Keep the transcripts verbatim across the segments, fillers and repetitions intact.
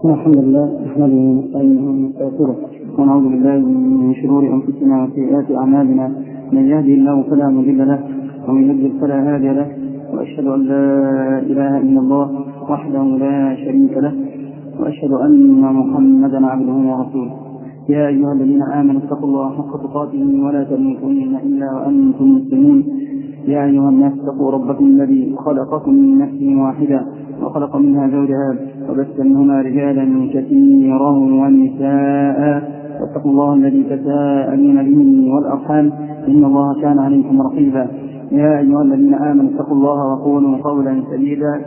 الحمد لله نحمده ونستعينه ونستغفره ونعوذ بالله من شرور انفسنا وسيئات اعمالنا، من يهده الله فلا مضل له ومن يضلل فلا هادي له، واشهد ان لا اله الا الله وحده لا شريك له، واشهد ان محمدا عبده ورسوله. يا ايها الذين امنوا اتقوا الله حق تقاته ولا تموتن الا وانتم مسلمون. يا أيها الناس اتقوا ربكم الذي خلقكم من نفس واحدة وخلق منها زوجها وبث منهما رجالا كثيرا ونساء، واتقوا الله الذي تساءلون به والأرحام إن الله كان عليكم رقيبا. يا أيها الذين آمنوا اتقوا الله وقولوا قولا سديدا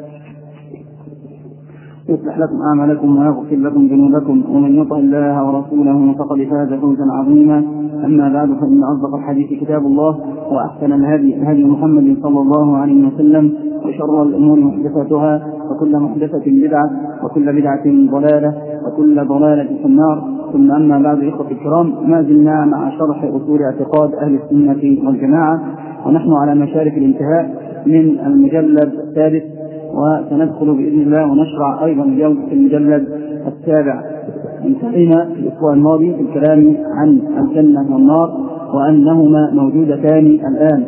يصلح لكم أعمالكم ويغفر لكم ذنوبكم، ومن يطع الله ورسوله فقد فاز فوزا عظيما. أما بعد، فإن أصدق الحديث كتاب الله، وأحسن الهدي هدي محمد صلى الله عليه وسلم، وشر الأمور محدثاتها، وكل محدثة بدعة، وكل بدعة ضلالة، وكل ضلالة في النار. ثم أما بعد، إخوة الكرام، ما زلنا مع شرح أصول اعتقاد أهل السنة والجماعة، ونحن على مشارف الانتهاء من المجلد الثالث، وسندخل بإذن الله ونشرع أيضا اليوم في المجلد السابع. انتهينا في الأسبوع الماضي في الكلام عن الجنة والنار وأنهما موجودتان الآن،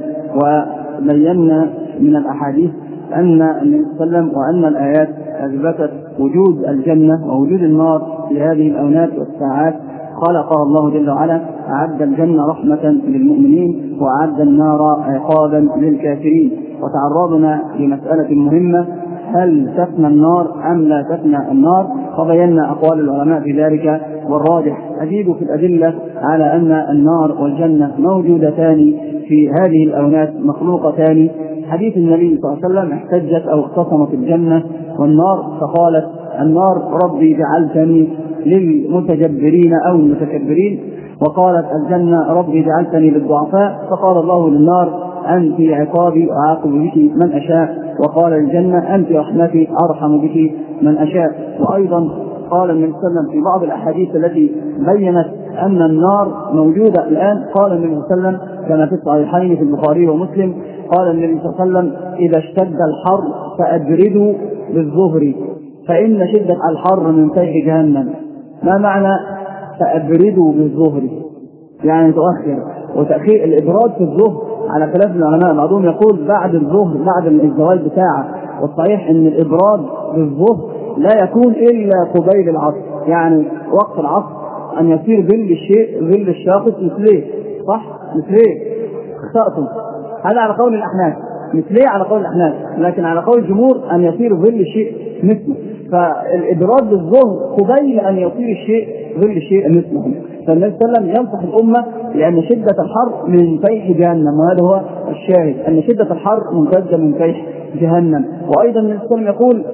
وبينا من الأحاديث أن النبي صلى الله عليه وسلم وأن الآيات أثبتت وجود الجنة ووجود النار في هذه الأونات والساعات خلقها الله جل وعلا. أعد الجنة رحمة للمؤمنين وأعد النار عقابا للكافرين. وتعرضنا لمسألة مهمة: هل تفنى النار أم لا تفنى النار؟ وبينا أقوال العلماء في ذلك، والراجح أزيد في الأدلة على أن النار والجنة موجودتان في هذه الأونات، مخلوقتان. حديث النبي صلى الله عليه وسلم احتجت أو اختصمت الجنة والنار فقالت: النار ربي جعلتني للمتجبرين أو المتكبرين، وقالت الجنة ربي جعلتني للضعفاء، فقال الله للنار: أنت عقابي أعاقب بك من أشاء، وقال الجنة: أنت رحمتي أرحم بك من أشاء. وأيضا قال النبي صلى الله عليه وسلم في بعض الأحاديث التي بينت أن النار موجودة الآن، قال النبي صلى الله عليه وسلم كما في الصحيحين في البخاري ومسلم، قال النبي صلى الله عليه وسلم: إذا اشتد الحر فأبردوا بالظهر فإن شدة الحر من فيح جهنم. ما معنى فأبردوا بالظهر؟ يعني تؤخر، وتأخير الإبراد في الظهر على خلاف العلماء، بعضهم يقول بعد الظهر بعد الزوال بساعة، والصحيح أن الإبراد بالظهر لا يكون إلا قبيل العصر، يعني وقت العصر أن يصير ظل الشيء ظل الشاخص مثليه، صح؟ مثليه اخطأتم، هذا على قول الأحناف، مثليه على قول الأحناف، لكن على قول الجمهور أن يصير ظل الشيء مثله. فالإبراد بالظهر قبيل أن يصير الشيء ظل الشيء مثله. فالنبي صلى الله عليه وسلم ينصح الأمة لأن شدة الحر من فيح جهنم، وهذا هو الشاهد، أن شدة الحر ممتدة من فيح جهنم. وأيضا النبي صلى الله عليه وسلم يقول: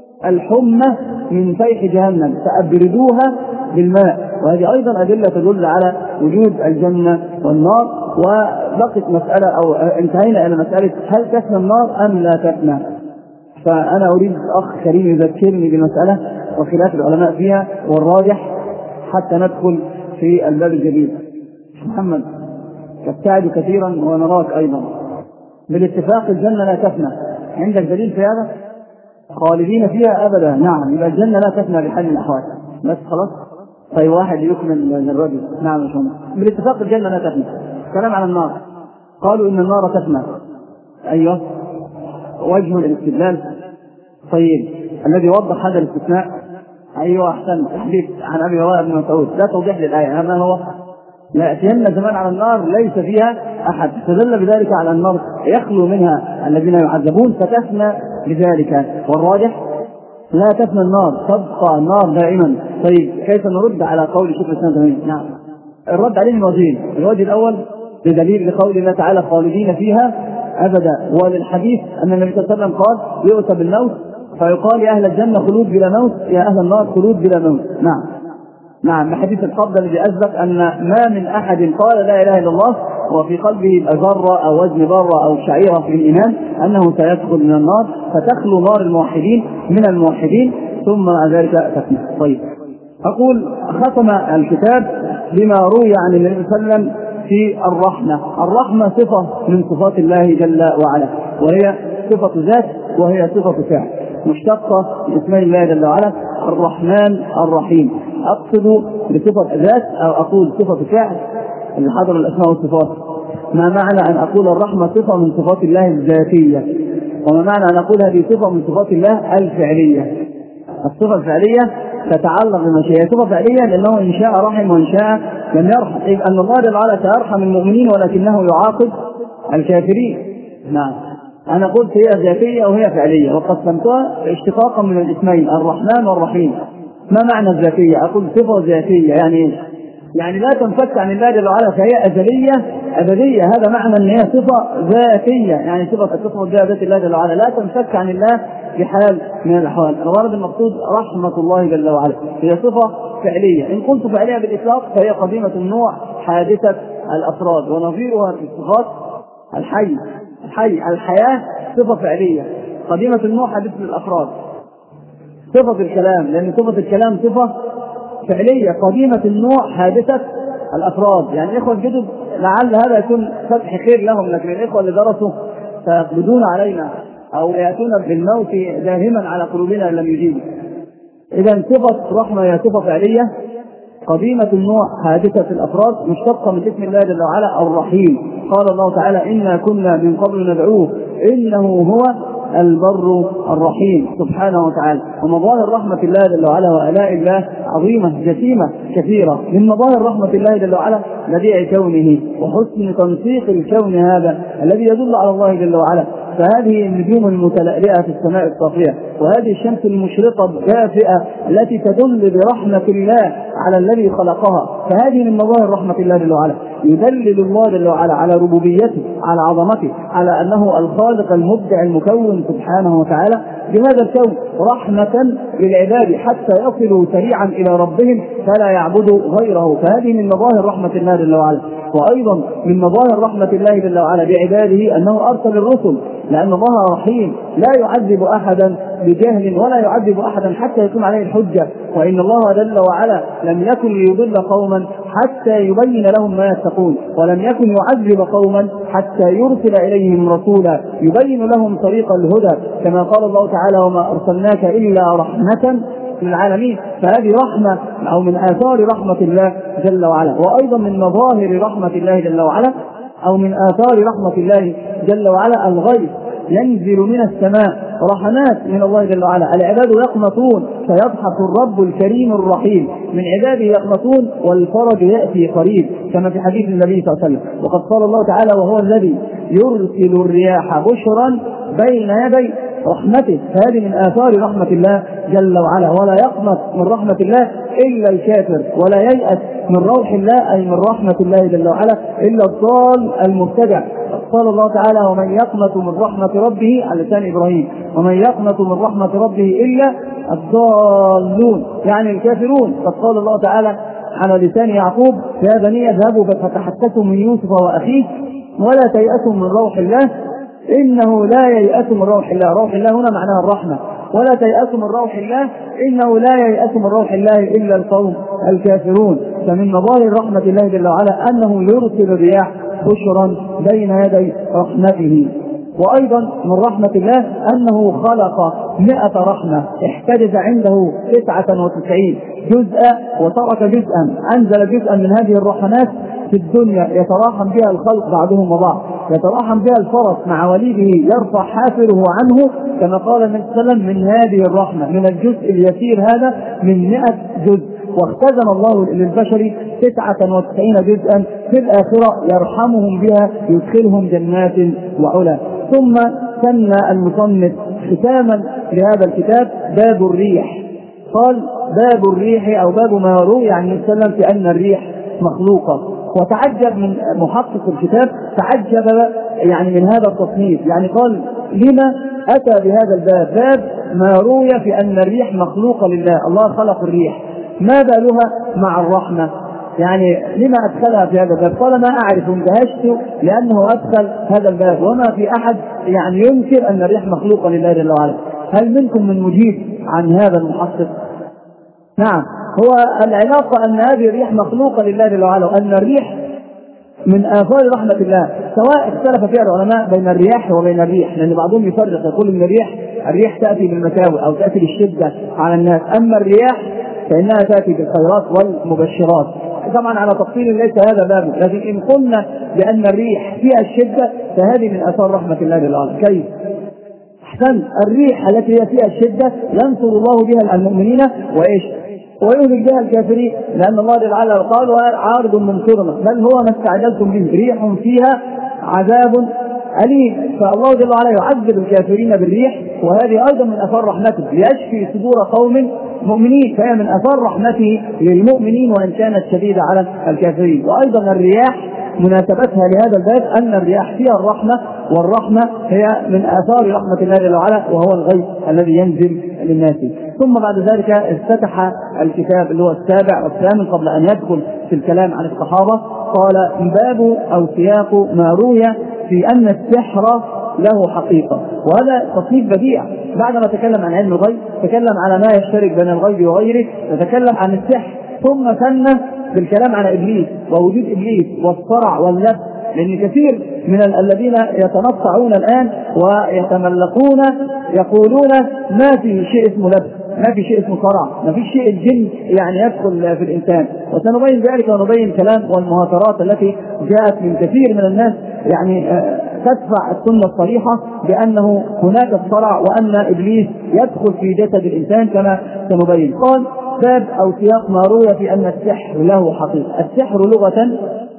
الحمى من فيح جهنم فأبردوها بالماء. وهذه أيضا أدلة تدل على وجود الجنة والنار. وبقت مسألة أو انتهينا إلى مسألة: هل تفنى النار أم لا تفنى؟ فأنا أريد أخ كريم يذكرني بالمسألة وخلاف العلماء فيها والراجح حتى ندخل في الباب الجديد. محمد تبتعد كثيرا ونراك أيضا. بالاتفاق الجنة لا تفنى، عندك دليل في هذا؟ خالدين فيها أبدا. نعم، يبقى الجنة لا تفنى بحال من الأحوال. بس خلاص. طيب واحد يكمل الرجل. نعم يا شمال. بالاتفاق الجنة لا تفنى. كلام على النار، قالوا إن النار تفنى. أيوه، وجه الاستدلال. طيب الذي وضح هذا الاستثناء، أيوه أحسن، حديث عن أبي هريرة بن مسعود، لا توضيح للآية. هذا هو: لا يأتين زمان على النار ليس فيها أحد. استدل بذلك على النار يخلو منها الذين يعذبون فتفنى بذلك. والراجح لا تفنى النار، تبقى النار دائما. طيب كيف نرد على قول شيخ الإسلام تيمية؟ نعم، الرد عليه من وجهين: الوجه الأول بدليل لقول الله تعالى: خالدين فيها أبدا، وللحديث أن النبي صلى الله عليه وسلم قال: يؤتى بالموت فيقال: يا أهل الجنة خلود بلا موت، يا أهل النار خلود بلا موت. نعم نعم حديث القبض الذي أثبت أن ما من أحد قال لا إله إلا الله وفي قلبه ذرة أو وزن ذرة أو شعيرة في الإيمان أنه سيدخل من النار، فتخلو نار الموحدين من الموحدين، ثم ذلك تفنى. طيب أقول: ختم الكتاب بما روي عن النبي صلى الله عليه وسلم في الرحمة. الرحمة صفة من صفات الله جل وعلا، وهي صفة ذات وهي صفة فعل، مشتقة من اسم الله جل وعلا. الرحمن الرحيم. أقصد بصفة ذات أو أقول صفة فعل اللي حضر الأسماء والصفات. ما معنى أن أقول الرحمة صفة من صفات الله الذاتية، وما معنى أن أقول هذه صفة من صفات الله الفعلية؟ الصفة الفعلية تتعلق بمشيئة، صفة فعلية لأنه إن شاء رحم وإن شاء لم يرحم، إذ أن الله جل وعلا سيرحم المؤمنين ولكنه يعاقب الكافرين. نعم، أنا قلت هي ذاتية وهي فعلية، وقسمتها اشتقاقا من الاسمين الرحمن والرحيم. ما معنى الذاتية؟ أقول صفة ذاتية يعني يعني لا تنفك عن الله جل وعلا، فهي أزلية أبدية. هذا معنى أن هي صفة ذاتية، يعني صفة تصف بها ذات الله جل وعلا، لا تنفك عن الله بحال من الأحوال. الغرض المقصود رحمة الله جل وعلا، هي صفة فعلية. إن قلت فعلية بالإطلاق فهي قديمة النوع حادثة الأفراد، ونظيرها في الصفات الحي الحي الحياة صفة فعلية، قديمة النوع حادثة الأفراد. صفة الكلام، لأن صفة الكلام صفة فعلية قديمة النوع حادثة الأفراد. يعني الإخوة الجدد لعل هذا يكون فتح خير لهم، لكن الإخوة اللي درسوا سيقبضون علينا أو يأتون بالموت داهما على قلوبنا إن لم يجيبوا. إذا صفة رحمة هي صفة فعلية قديمة النوع حادثة الأفراد، مشتقة من اسم الله جل وعلا الرحيم. قال الله تعالى إنا كنا من قبل ندعوه إنه هو البر الرحيم سبحانه وتعالى. ومظاهر رحمة الله جل وعلا وآلاء الله عظيمة جسيمة كثيرة. من مظاهر رحمة الله جل وعلا بديع كونه وحسن تنسيق الكون هذا الذي يدل على الله جل وعلا. فهذه النجوم المتلألئة في السماء الصافية، وهذه الشمس المشرقة الدافئة التي تدل برحمة الله على الذي خلقها، فهذه من مظاهر رحمة الله جل وعلا. يدلل الله جل وعلا على ربوبيته، على عظمته، على أنه الخالق المبدع المكون سبحانه وتعالى بهذا الكون، رحمة للعباد حتى يصلوا سريعا إلى ربهم فلا يعبدوا غيره. فهذه من مظاهر رحمة الله جل وعلا. وأيضا من مظاهر رحمة الله جل وعلا بعباده أنه أرسل الرسل، لأن الله رحيم لا يعذب أحدا بجهل ولا يعذب أحدا حتى يكون عليه الحجة. وإن الله جل وعلا لم يكن ليضل قوما حتى يبين لهم ما يتقون، ولم يكن يعذب قوما حتى يرسل إليهم رسولا يبين لهم طريق الهدى، كما قال الله تعالى وما أرسلناك إلا رحمة للعالمين. فهذه رحمة أو من آثار رحمة الله جل وعلا. وأيضا من مظاهر رحمة الله جل وعلا أو من آثار رحمة الله جل وعلا الغيث، ينزل من السماء رحمات من الله جل وعلا. العباد يقنطون فيضحك الرب الكريم الرحيم، من عباده يقنطون والفرج يأتي قريب، كما في حديث النبي صلى الله عليه وسلم. وقد قال الله تعالى وهو الذي يرسل الرياح بشرا بين يدي رحمته. فهذه من آثار رحمة الله جل وعلا. ولا يقنط من رحمة الله إلا الكافر، ولا ييأس من روح الله أي من رحمة الله جل وعلا إلا الضال المبتدع. قال الله تعالى ومن يقنط من رحمة ربه على لسان إبراهيم، ومن يقنط من رحمة ربه إلا الضالون يعني الكافرون. قد قال الله تعالى على لسان يعقوب يا بني اذهبوا فتحسسوا من يوسف وأخيه ولا تيأسوا من روح الله إنه لا ييأس من روح الله. روح الله هنا معناها الرحمة. ولا تيأس من روح الله إنه لا ييأس من روح الله إلا القوم الكافرون. فمن مظاهر رحمة الله جل وعلا أنه يرسل الرياح بشرا بين يدي رحمته. وأيضا من رحمة الله أنه خلق مئة رحمة، احتجز عنده تسعة وتسعين جزءا وترك جزءا، أنزل جزءا من هذه الرحمات في الدنيا يتراحم بها الخلق بعضهم وبعض، يتراحم بها الفرس مع وليده يرفع حافره عنه، كما قال النبي صلى الله عليه وسلم من هذه الرحمة من الجزء اليسير هذا من مئة جزء. واختزن الله للبشر تسعة وتسعين جزءا في الآخرة يرحمهم بها يدخلهم جنات وعلا. ثم سمى المصنف ختاما لهذا الكتاب باب الريح، قال باب الريح أو باب ما روي عن النبي صلى الله عليه وسلم في أن الريح مخلوقة. وتعجب من محقق الكتاب، تعجب يعني من هذا التصنيف، يعني قال لما أتى بهذا الباب؟ باب ما روي في أن الريح مخلوقة لله، الله خلق الريح، ما بالها مع الرحمة؟ يعني لما أدخلها في هذا الباب؟ قال ما أعرف، اندهشت لأنه أدخل هذا الباب وما في أحد يعني ينكر أن الريح مخلوقة لله جل وعلا. هل منكم من مجيب عن هذا المحقق؟ نعم، هو العلاقة أن هذه الريح مخلوقة لله جل وعلا، وأن الريح من آثار رحمة الله، سواء اختلف فيها العلماء بين الرياح وبين الريح، لأن بعضهم يفرق يقول إن الريح الريح تأتي بالمساوئ أو تأتي بالشدة على الناس، أما الرياح فإنها تأتي بالخيرات والمبشرات. طبعا على تفصيل ليس هذا بابه، لكن إن قلنا بأن الريح فيها الشدة فهذه من آثار رحمة الله للعالم. كيف؟ أحسن، الريح التي هي فيها الشدة ينصر الله بها المؤمنين وإيش؟ ويهلك بها الكافرين، لأن الله تعالى قال عارض ممطرنا بل هو ما استعجلتم به ريح فيها عذاب أليم. فالله جل وعلا يعذب الكافرين بالريح، وهذه أيضا من آثار رحمته ليشفي صدور قوم مؤمنين، فهي من آثار رحمته للمؤمنين وإن كانت شديدة على الكافرين. وأيضا الرياح مناسبتها لهذا الباب أن الرياح فيها الرحمة، والرحمة هي من آثار رحمة الله جل وعلا وهو الغيث الذي ينزل للناس. ثم بعد ذلك افتتح الكتاب اللي هو السابع والثامن قبل أن يدخل في الكلام عن الصحابة، قال باب أو سياق ما روي في أن السحر له حقيقة. وهذا تصنيف بديع، بعدما تكلم عن علم الغيب تكلم على ما يشترك بين الغيب وغيره، يتكلم عن السحر، ثم ثنى بالكلام عن إبليس ووجود إبليس والصرع واللبس، لأن كثير من الذين يتنطعون الآن ويتملقون يقولون ما في شيء اسمه لبس، ما في شيء اسمه صرع، ما في شيء الجن يعني يدخل في الإنسان. وسنبين ذلك ونبين الكلام والمهاترات التي جاءت من كثير من الناس يعني تدفع السنة الصريحة بأنه هناك الصرع وأن إبليس يدخل في جسد الإنسان كما سنبين. قال باب أو سياق ما روي في أن السحر له حقيقة. السحر لغة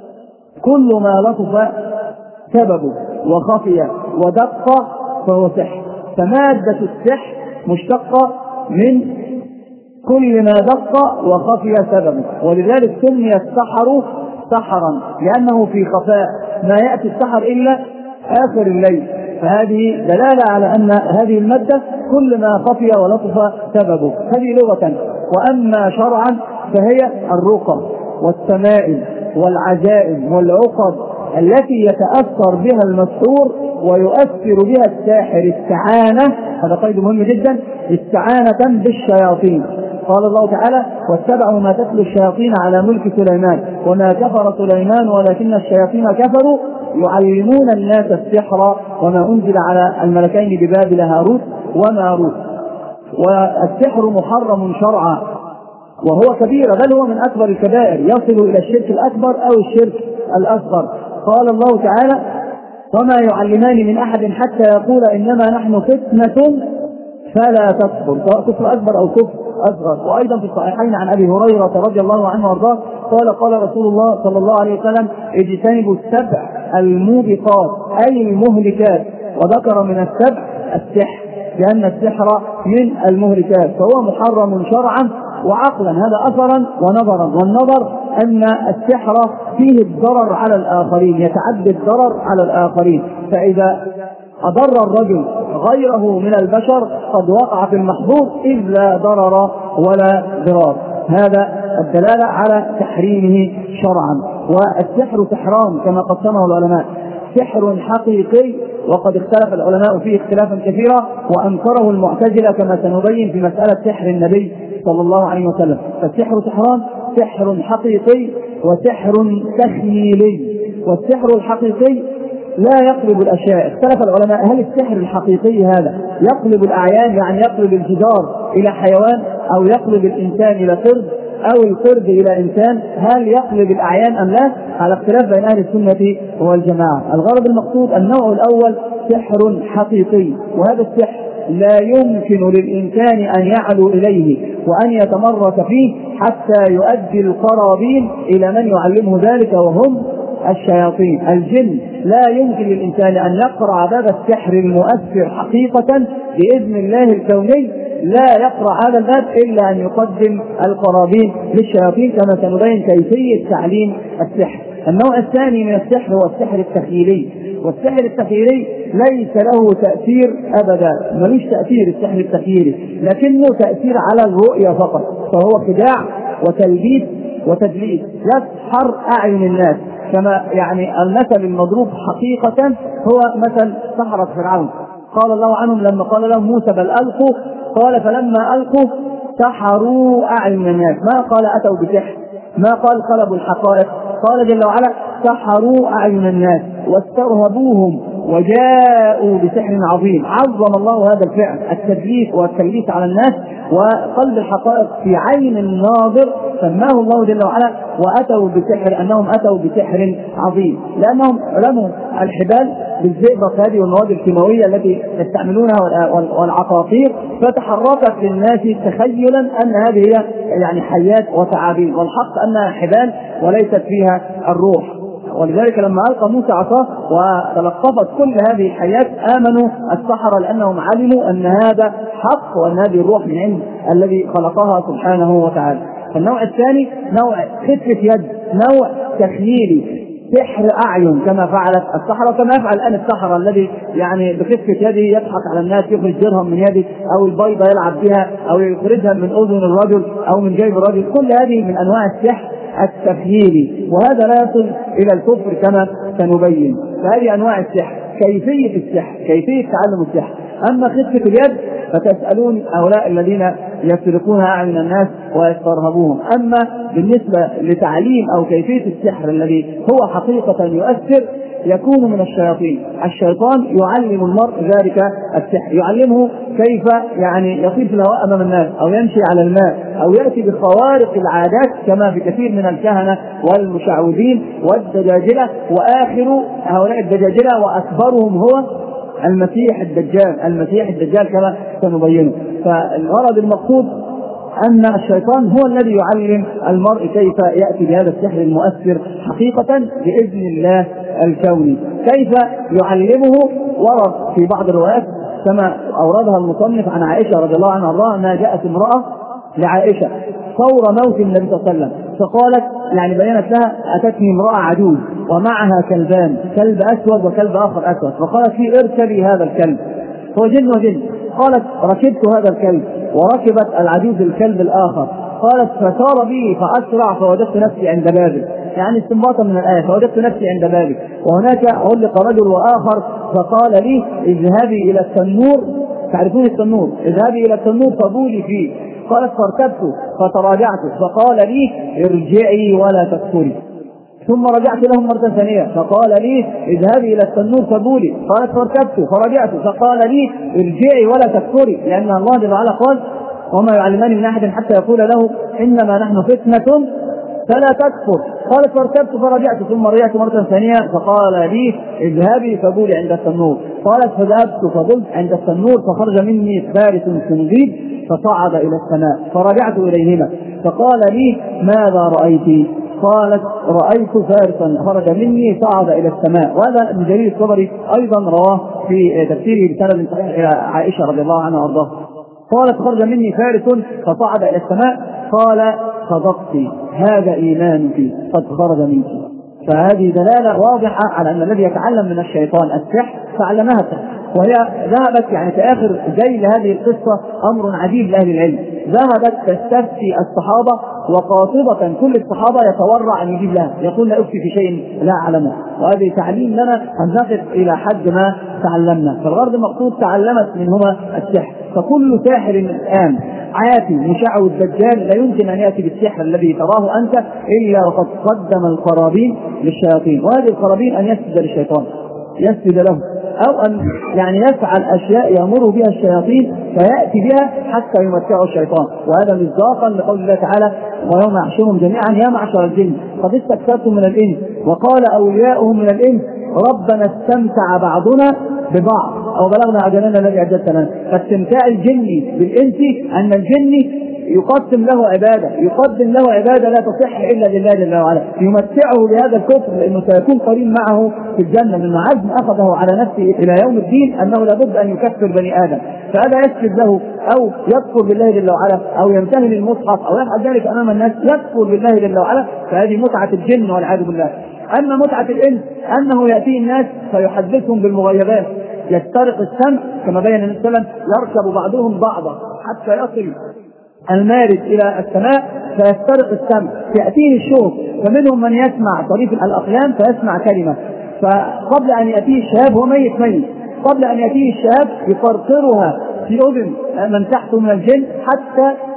كل ما لطف سببه وخفي ودق فهو سحر، فمادة السحر مشتقة من كل ما دق وخفي سببه، ولذلك سمي السحر سحرا لأنه في خفاء، ما يأتي السحر إلا آخر الليل. فهذه دلالة على أن هذه المادة كل ما خفي ولطف سببه، هذه لغة. وأما شرعا فهي الرقى والتمائم والعزائم والعقد التي يتأثر بها المسحور ويؤثر بها الساحر استعانة، هذا قيد مهم جدا، استعانة بالشياطين. قال الله تعالى واتبعوا ما تتلو الشياطين على ملك سليمان وما كفر سليمان ولكن الشياطين كفروا يعلمون الناس السحر وما أنزل على الملكين ببابل هاروت وماروت. والسحر محرم شرعا وهو كبير، بل هو من أكبر الكبائر يصل إلى الشرك الأكبر أو الشرك الأصغر. قال الله تعالى وما يعلمان من أحد حتى يقول إنما نحن فتنة فلا تكفر، سواء كفر أكبر أو كفر أصغر. وأيضا في الصحيحين عن أبي هريرة رضي الله عنه وارضاه قال قال رسول الله صلى الله عليه وسلم اجتنبوا السبع الموبقات أي المهلكات، وذكر من السبع السحر لأن السحر من المهلكات، فهو محرم شرعا وعقلا، هذا أثرا ونظرا. والنظر أن السحر فيه الضرر على الآخرين، يتعدى الضرر على الآخرين، فإذا أضر الرجل غيره من البشر قد وقع في المحظور إذ لا ضرر ولا ضرار. هذا الدلالة على تحريمه شرعا. والسحر سحران كما قسمه العلماء، سحر حقيقي وقد اختلف العلماء فيه اختلافا كثيرا وأنكره المعتزلة كما سنبين في مسألة سحر النبي صلى الله عليه وسلم. فالسحر سحران، سحر حقيقي وسحر تخيلي. والسحر الحقيقي لا يقلب الأشياء، اختلف العلماء هل السحر الحقيقي هذا يقلب الأعيان يعني يقلب الجدار إلى حيوان أو يقلب الإنسان إلى قرد أو القرد إلى إنسان، هل يقلب الأعيان أم لا؟ على اختلاف بين أهل السنة والجماعة. الغرض المقصود النوع الأول سحر حقيقي، وهذا السحر لا يمكن للإنسان أن يعلو إليه وأن يتمرس فيه حتى يؤدي القرابين إلى من يعلمه ذلك وهم الشياطين. الجن لا يمكن للإنسان أن يقرأ باب السحر المؤثر حقيقة بإذن الله الكوني، لا يقرأ هذا الباب إلا أن يقدم القرابين للشياطين كما سنبين كيفية تعليم السحر. النوع الثاني من السحر هو السحر التخيلي، والسحر التخيلي ليس له تأثير أبدا، ملوش تأثير السحر التخيلي، لكنه تأثير على الرؤية فقط، فهو خداع وتلبيس وتدليس يسحر أعين الناس، كما يعني المثل المضروب حقيقة هو مثل سحرة فرعون. قال الله عنهم لما قال لهم موسى بل ألقوا، قال فلما ألقوا سحروا أعين الناس، ما قال أتوا بسحر، ما قال قلبوا الحقائق، قال جل وعلا سحروا أعين الناس واسترهبوهم وجاءوا بسحر عظيم. عظم الله هذا الفعل، التدليس والتلبيس على الناس وقلب الحقائق في عين الناظر، سماه الله جل وعلا وأتوا بسحر، أنهم أتوا بسحر عظيم، لأنهم رموا الحبال بالزئبق هذه والمواد الكيماوية التي يستعملونها والعقاقير، فتحركت للناس تخيلا أن هذه هي يعني حيات وتعابين، والحق أنها حبال وليست فيها الروح. ولذلك لما ألقى موسى عصاه وتلقفت كل هذه الحيات آمنوا السحرة، لأنهم علموا أن هذا حق وأن هذه الروح من عند الذي خلقها سبحانه وتعالى. النوع الثاني نوع خفة يد، نوع تخييلي، سحر أعين كما فعلت السحرة، كما يفعل الآن السحرة الذي يعني بخفة يده يضحك على الناس، يخرج درهم من يده أو البيضة يلعب بها أو يخرجها من أذن الرجل أو من جيب الرجل. كل هذه من أنواع السحر التخييلي، وهذا لا يصل إلى الكفر كما سنبين. فهذه أنواع السحر، كيفية السحر، كيفية تعلم السحر. أما خفة اليد فتسألون هؤلاء الذين يسرقون أعين الناس ويسترهبوهم. أما بالنسبة لتعليم أو كيفية السحر الذي هو حقيقة يؤثر يكون من الشياطين. الشيطان يعلم المرء ذلك السحر، يعلمه كيف يعني يطير في الهواء أمام الناس أو يمشي على الماء أو يأتي بخوارق العادات كما في كثير من الكهنة والمشعوذين والدجاجلة، وآخر هؤلاء الدجاجلة وأكبرهم هو المسيح الدجال، المسيح الدجال كما سنبينه. فالغرض المقصود أن الشيطان هو الذي يعلم المرء كيف يأتي بهذا السحر المؤثر حقيقة بإذن الله الكوني. كيف يعلمه ورد في بعض الروايات كما أوردها المصنف عن عائشة رضي الله عنها أرضاها أنها جاءت امرأة لعائشة فور موت النبي صلى الله عليه وسلم، فقالت يعني بينت لها أتتني امرأة عجوز ومعها كلبان، كلب أسود وكلب آخر أسود، فقالت لي اركبي هذا الكلب، هو جن وجن. قالت ركبت هذا الكلب وركبت العجوز الكلب الآخر، قالت فسار بي فأسرع فوجدت نفسي عند بابه، يعني استنباطا من الآية فوجدت نفسي عند بابه، وهناك علق رجل وآخر فقال لي اذهبي إلى التنور، تعرفون التنور، اذهبي إلى التنور فبولي فيه، قالت فارتبت فتراجعت فقال لي ارجعي ولا تكفري، ثم رجعت لهم مرة ثانية فقال لي اذهبي إلى التنور فبولي، قالت فارتبت فرجعت فقال لي ارجعي ولا تكفري، لأن الله جل وعلا قال وما يعلمان من أحد حتى يقول له إنما نحن فتنة فلا تكفر، قالت فارتبت فرجعت ثم رجعت مرة ثانية فقال لي اذهبي فبولي عند التنور، قالت فذهبت فبلت عند التنور فخرج مني فارس سنديد فصعد إلى السماء، فرجعت إليهما فقال لي ماذا رأيت؟ قالت رأيت فارسا خرج مني صعد إلى السماء. وهذا ابن جرير الطبري أيضا رواه في تفسيره بسند صحيح إلى عائشة رضي الله عنها وارضاها، قالت خرج مني فارس فصعد إلى السماء، قال صدقت هذا إيمانك قد خرج منك. فهذه دلالة واضحة على أن الذي يتعلم من الشيطان السحر فعلمها السحر، وهي ذهبت يعني في آخر ذيل هذه القصة أمر عجيب لأهل العلم، ذهبت تستفتي الصحابة وقاطبة كل الصحابة يتورع أن يجيب لها، يقول لا أفتي في شيء لا أعلمه، وهذه تعليم لنا أن نقف إلى حد ما تعلمنا. فالغرض المقصود تعلمت منهما السحر، فكل ساحر الآن عاتي مشعوذ الدجال لا يمكن أن يأتي بالسحر الذي تراه أنت إلا وقد قدم القرابين للشياطين، وهذه القرابين أن يسجد للشيطان، يسجد له، أو أن يعني يفعل أشياء يأمر بها الشياطين فيأتي بها حتى يمتعه الشيطان. وهذا مصداقا لقول الله تعالى ويوم يحشرهم جميعا يا معشر الجن قد استكثرتم من الإنس وقال أولياؤهم من الإنس ربنا استمتع بعضنا ببعض أو بلغنا أجلنا الذي أجلت لنا. فاستمتاع الجن بالإنس أن الجن يقدم له عبادة، يقدم له عبادة لا تصح إلا لله جل وعلا، يمتعه بهذا الكفر لأنه سيكون قرين معه في الجنة، لأنه عزم أخذه على نفسه إلى يوم الدين أنه لابد أن يكفر بني آدم، فهذا يسجد له أو يكفر بالله جل وعلا أو يمتهن المصحف أو يفعل ذلك أمام الناس يكفر بالله جل وعلا، فهذه متعة الجن والعياذ بالله. أما متعة الإنس أنه يأتي الناس فيحدثهم بالمغيبات، يسترق السمع كما بين النبي صلى الله عليه وسلم، يركب بعضهم بعضا حتى يصل المارد إلى السماء فيسترق السمع، يأتيه الشوق، فمنهم من يسمع طريف الأقلام فيسمع كلمة، فقبل أن يأتيه الشهاب هو ميت ميت، قبل أن يأتيه الشهاب يقرقرها في أذن من تحته من الجن حتى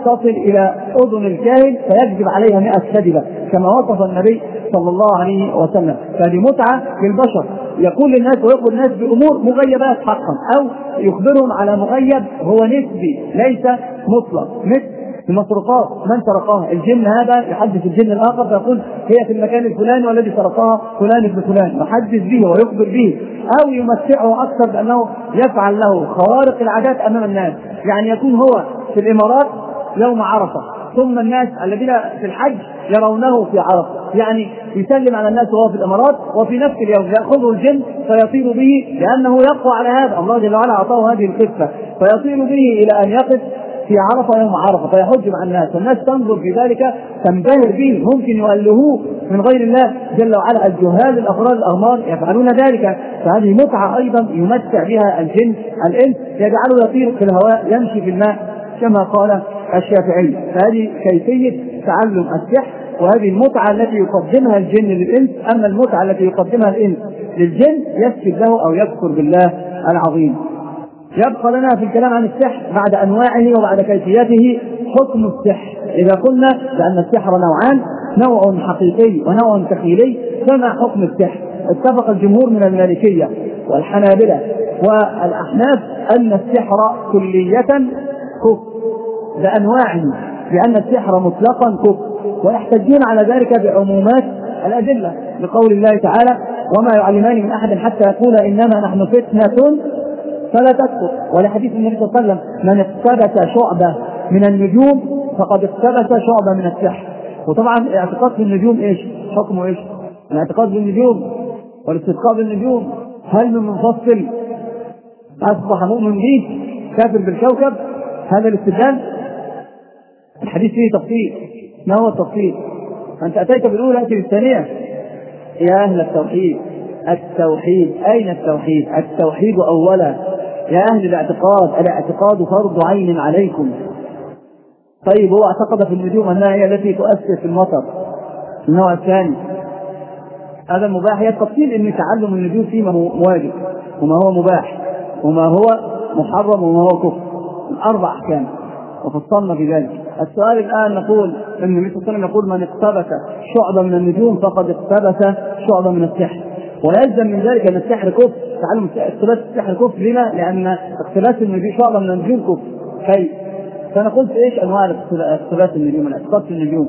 تصل إلى أذن الكاهن فيكذب عليها مئة كذبة كما وصف النبي صلى الله عليه وسلم. فهذه متعة للبشر، يقول للناس ويقول الناس بأمور مغيبات حقا، أو يخبرهم على مغيب هو نسبي ليس مطلق، مثل المسروقات، من سرقها؟ الجن هذا يحدث الجن الآخر فيقول هي في المكان الفلاني والذي سرقها فلان ابن فلان، يحدث به ويخبر به، أو يمتعه أكثر بأنه يفعل له خوارق العادات أمام الناس. يعني يكون هو في الإمارات يوم عرفة، ثم الناس الذين في الحج يرونه في عرفة، يعني يسلم على الناس وهو في الإمارات، وفي نفس اليوم يأخذه الجن فيطير به، لأنه يقوى على هذا، الله جل وعلا أعطاه هذه الخفة، فيطير به إلى أن يقف في عرفة يوم عرفة فيحج مع الناس، والناس تنظر في ذلك تنبهر به، ممكن يؤلهوه من غير الله جل وعلا. الجهال الأغرار الأغمار يفعلون ذلك، فهذه متعة أيضا يمتع بها الجن الإنس، يجعله يطير في الهواء يمشي في الماء كما قال الشافعي. فهذه كيفية تعلم السحر، وهذه المتعة التي يقدمها الجن للإنس. أما المتعة التي يقدمها الإنس للجن يسجد له أو يكفر بالله العظيم. يبقى لنا في الكلام عن السحر بعد أنواعه وبعد كيفيته حكم السحر. إذا قلنا بأن السحر نوعان، نوع حقيقي ونوع تخيلي، فما حكم السحر؟ اتفق الجمهور من المالكية والحنابلة والأحناف أن السحر كلية كفر بأنواعه، بأن السحر مطلقا كفر، ويحتجون على ذلك بعمومات الأدلة لقول الله تعالى وما يعلمان من أحد حتى يقول إنما نحن فتنة فلا تكفر، ولحديث النبي صلى الله عليه وسلم من اقتبس شعبة من النجوم فقد اقتبس شعبة من السحر. وطبعا الاعتقاد في النجوم ايش حكمه؟ ايش الاعتقاد بالنجوم والاستسقاء بالنجوم؟ هل من منفصل اصبح مؤمن به كافر بالكوكب؟ هذا الاستدلال الحديث فيه تفصيل. ما هو التفصيل؟ انت اتيت بالاولى اتي بالثانيه. يا اهل التوحيد، التوحيد أين التوحيد؟ التوحيد أولا يا أهل الاعتقاد، الاعتقاد فرض عين عليكم. طيب هو اعتقد في النجوم أنها هي التي تؤثر في المطر. النوع الثاني هذا المباح، هي التفصيل أن تعلم النجوم فيما هو واجب وما هو مباح وما هو محرم وما هو كفر، الأربع أحكام وفصلنا في ذلك. السؤال الآن نقول أن النبي صلى الله عليه وسلم يقول من اقتبس شعبة من النجوم فقد اقتبس شعبة من السحر، ويلزم من ذلك أن السحر كفر. تعلم اقتباس السحر كفر، لما؟ لأن اقتباس النجوم شعبة من النجوم كفر. كيف؟ فأنا قلت إيش أنواع اقتباس النجوم؟ الاعتقاد في النجوم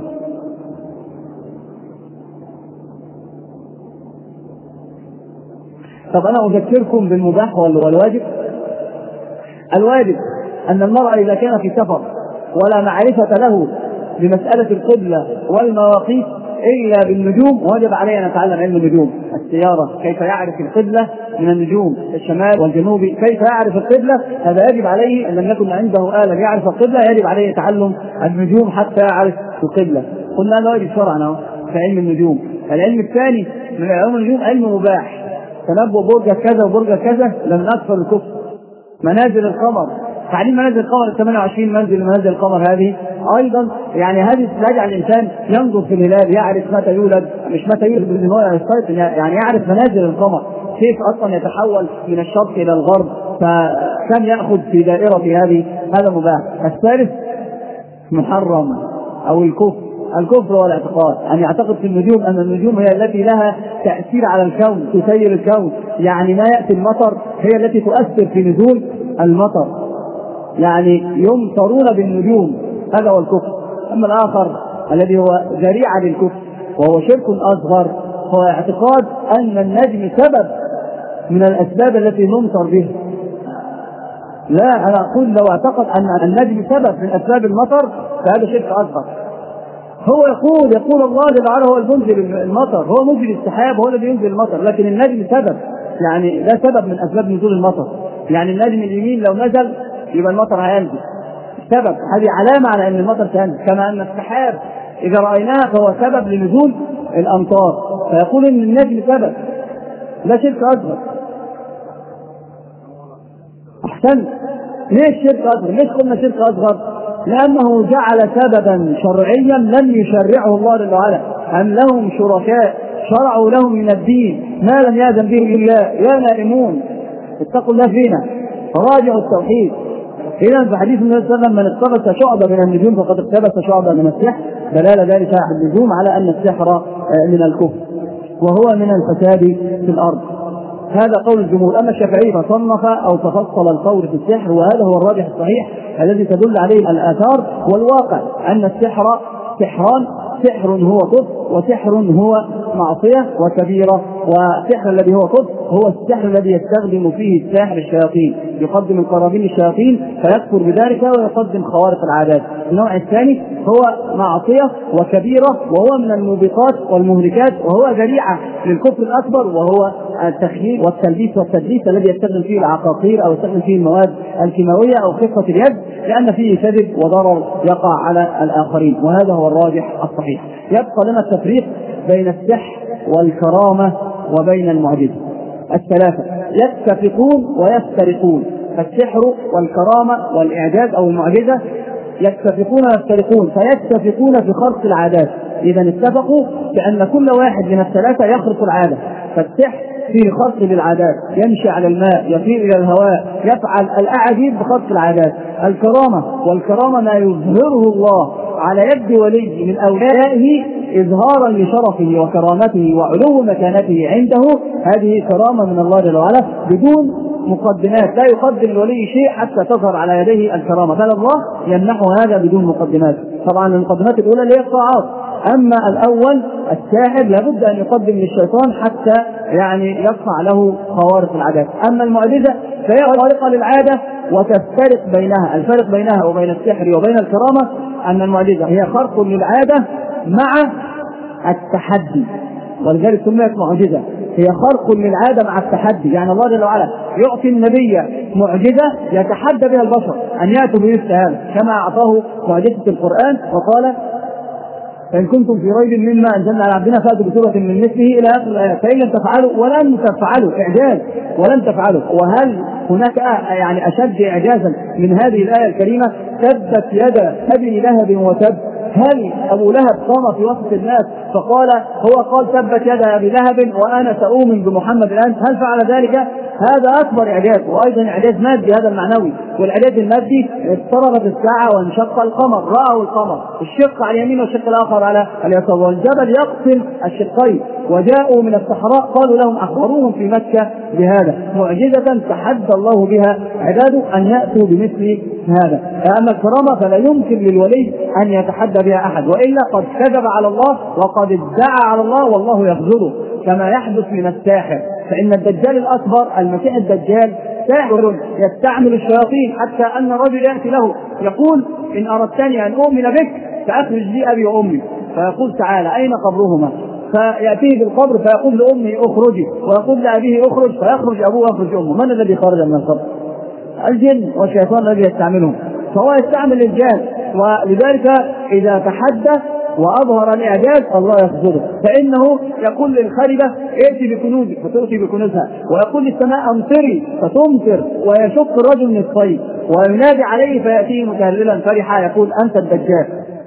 طب أنا أذكركم بالمباح والواجب. الواجب أن المرء إذا كان في سفر ولا معرفة له بمسألة القبلة والمواقيت إلا بالنجوم وجب عليه أن يتعلم علم النجوم. السيارة كيف يعرف القبلة من النجوم، الشمال والجنوب كيف يعرف القبلة، هذا يجب عليه. أن لم يكن عنده آلة يعرف القبلة يجب عليه تعلم النجوم حتى يعرف القبلة. قلنا هذا واجب شرعا في علم النجوم. العلم الثاني من علم النجوم علم مباح، تنبؤ برج كذا وبرج كذا لم أكثر الكفر. منازل القمر، تعليم منازل القمر ثمانية وعشرين منزل منازل القمر هذه أيضا يعني هذه تجعل الإنسان ينظر في الهلال، يعرف متى يولد، مش متى يولد بالنهار، يعني يعرف منازل القمر كيف أصلا يتحول من الشرق إلى الغرب، فكم يأخذ في دائرة هذه، هذا مباح. الثالث محرم أو الكفر. الكفر والاعتقاد أن يعتقد في النجوم أن النجوم هي التي لها تأثير على الكون، تسير الكون، يعني ما يأتي المطر هي التي تؤثر في نزول المطر، يعني يمطرون بالنجوم، هذا هو الكفر. أما الآخر الذي هو ذريعة للكفر وهو شرك أصغر هو اعتقاد أن النجم سبب من الأسباب التي نمطر به. لا، أنا أقول لو اعتقد أن النجم سبب من أسباب المطر فهذا شرك أصغر. هو يقول يقول الله جل وعلا هو المنزل المطر، هو منزل السحاب، هو الذي ينزل المطر، لكن النجم سبب، يعني لا سبب من أسباب نزول المطر. يعني النجم اليمين لو نزل يبقى المطر هينزل، سبب، هذه علامة على أن المطر سينزل. كما أن السحاب إذا رأيناها فهو سبب لنزول الأمطار، فيقول أن النجم سبب، لا شرك أصغر. أحسن، ليش شرك أصغر؟ ليش قلنا شرك أصغر؟ لأنه جعل سببا شرعيا لم يشرعه الله جل وعلا. أم لهم شركاء شرعوا لهم من الدين ما لم يأذن به الله. يا نائمون اتقوا الله فينا، راجعوا التوحيد. إذا في حديث النبي صلى الله عليه وسلم من اقتبس شعبة من النجوم فقد اقتبس شعبة من السحر، دلالة ذلك النجوم على أن السحر من الكفر وهو من الفساد في الأرض. هذا قول الجمهور. أما الشافعي فصنف أو تفصل القول في السحر، وهذا هو الراجح الصحيح الذي تدل عليه الآثار والواقع، أن السحر سحران، سحر هو كفر وسحر هو معصية وكبيرة. والسحر الذي هو كفر هو السحر الذي يستخدم فيه الساحر الشياطين، يقدم القرابين للشياطين فيكفر بذلك ويقدم خوارق العادات. النوع الثاني هو معصية وكبيرة وهو من الموبقات والمهلكات، وهو ذريعة للكفر الأكبر، وهو التخييل والتلبيس والتدليس الذي يستخدم فيه العقاقير أو يستخدم فيه المواد الكيماوية أو خفة اليد، لأن فيه كذب وضرر يقع على الآخرين، وهذا هو الراجح الصحيح. يبقى لنا التفريق بين السحر والكرامة وبين المعجزة. الثلاثة يتفقون ويفترقون، فالسحر والكرامة والإعجاز أو المعجزة يتفقون ويفترقون، فيتفقون في خرق العادات. إذا اتفقوا بأن كل واحد من الثلاثة يخرق العادة، فالسحر فيه خرق للعادات، يمشي على الماء، يطير إلى الهواء، يفعل الأعاجيب بخرق العادات. الكرامة والكرامة ما يظهره الله على يد ولي من أوليائه إظهارا لشرفه وكرامته وعلو مكانته عنده، هذه كرامة من الله جل وعلا بدون مقدمات، لا يقدم الولي شيء حتى تظهر على يديه الكرامة، بل الله يمنح هذا بدون مقدمات. طبعا المقدمات الأولى اللي هي الطاعات، أما الأول الساحر لابد أن يقدم للشيطان حتى يعني يصنع له خوارق العادات. أما المعجزة فهي خارقة للعادة وتفترق بينها. الفرق بينها وبين السحر وبين الكرامة أن المعجزة هي خرق للعادة مع التحدي، ولذلك سميت معجزة، هي خرق للعادة مع التحدي. يعني الله جل وعلا يعطي النبي معجزة يتحدى بها البشر أن يأتوا بمثل هذا، كما أعطاه معجزة القرآن وقال فإن كنتم في ريب مما أنزلنا على عبدنا فأتوا بسورة من مثله إلى آخر الآية، فإن لم تفعلوا ولن تفعلوا، إعجاز ولن تفعلوا. وهل هناك يعني أشد إعجازا من هذه الآية الكريمة؟ تبت يد أبي لهب وتب. هل أبو لهب قام في وسط الناس فقال هو قال تبت يد أبي لهب وأنا سأؤمن بمحمد الآن؟ هل فعل ذلك؟ هذا أكبر إعجاز، وأيضا إعجاز مادي هذا المعنوي. والإعجاز المادي اضطربت الساعة وانشق القمر، رأوا القمر الشق على اليمين والشق الآخر على اليسار، والجبل يقسم الشقين، وجاءوا من الصحراء قالوا لهم أخبروهم في مكة بهذا، معجزة تحدى الله بها عباده أن يأتوا بمثل هذا. أما الكرامة فلا يمكن للولي أن يتحدى بها أحد، وإلا قد كذب على الله وقد ادعى على الله والله يخذله، كما يحدث من الساحر. فإن الدجال الأكبر المسيح الدجال ساحر يستعمل الشياطين، حتى أن رجل يأتي له يقول إن أردتني أن أؤمن بك فأخرج لي أبي وأمي، فيقول تعالى أين قبرهما؟ فيأتيه بالقبر فيقول لأمي أخرجي، ويقول لأبيه أخرج، فيخرج أبوه ويخرج أمه. من الذي خرج من القبر؟ الجن والشيطان الذي يستعملهم، فهو يستعمل الجهل. ولذلك إذا تحدث وأظهر الإعجاز الله يخذله، فإنه يقول للخربة ائتي بكنوزك فتؤتي بكنوزها، ويقول للسماء امطري فتمطر، ويشق الرجل من الصيد وينادي عليه فيأتيه متهللا فرحا يقول أنت الدجال.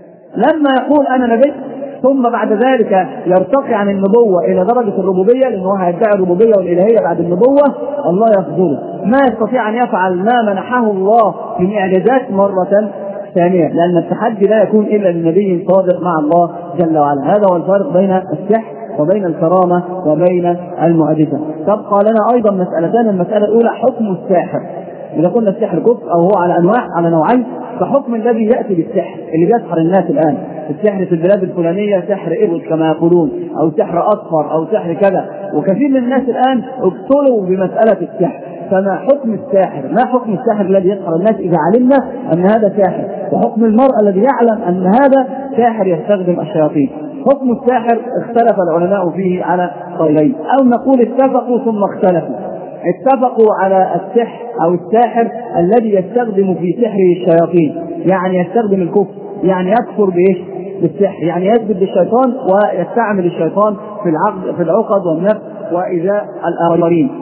لما يقول أنا نبي ثم بعد ذلك يرتقي عن النبوة إلى درجة الربوبية، لأنه هيدعي الربوبية والإلهية بعد النبوة، الله يخذله، ما يستطيع أن يفعل ما منحه الله من إعجازات مرة ثانية، لأن التحدي لا يكون إلا للنبي صادق مع الله جل وعلا. هذا هو الفرق بين السحر وبين الكرامة وبين المعجزة. تبقى لنا أيضا مسألتان. المسألة الأولى حكم الساحر. إذا قلنا السحر كفر أو هو على أنواع على نوعين، فحكم الذي يأتي بالسحر اللي بيسحر الناس الآن، السحر في البلاد الفلانية سحر إبل كما يقولون، أو سحر أصفر، أو سحر كذا، وكثير من الناس الآن ابتلوا بمسألة السحر. فما حكم الساحر؟ ما حكم الساحر الذي يسحر الناس إذا علمنا أن هذا ساحر؟ وحكم المرء الذي يعلم أن هذا ساحر يستخدم الشياطين. حكم الساحر اختلف العلماء فيه على قولين، أو نقول اتفقوا ثم اختلفوا. اتفقوا على السحر أو الساحر الذي يستخدم في سحره الشياطين، يعني يستخدم الكفر، يعني يكفر بإيش؟ بالسحر، يعني يسجد للشيطان ويستعمل الشيطان في العقد في العقد والنفس وإيذاء الآخرين.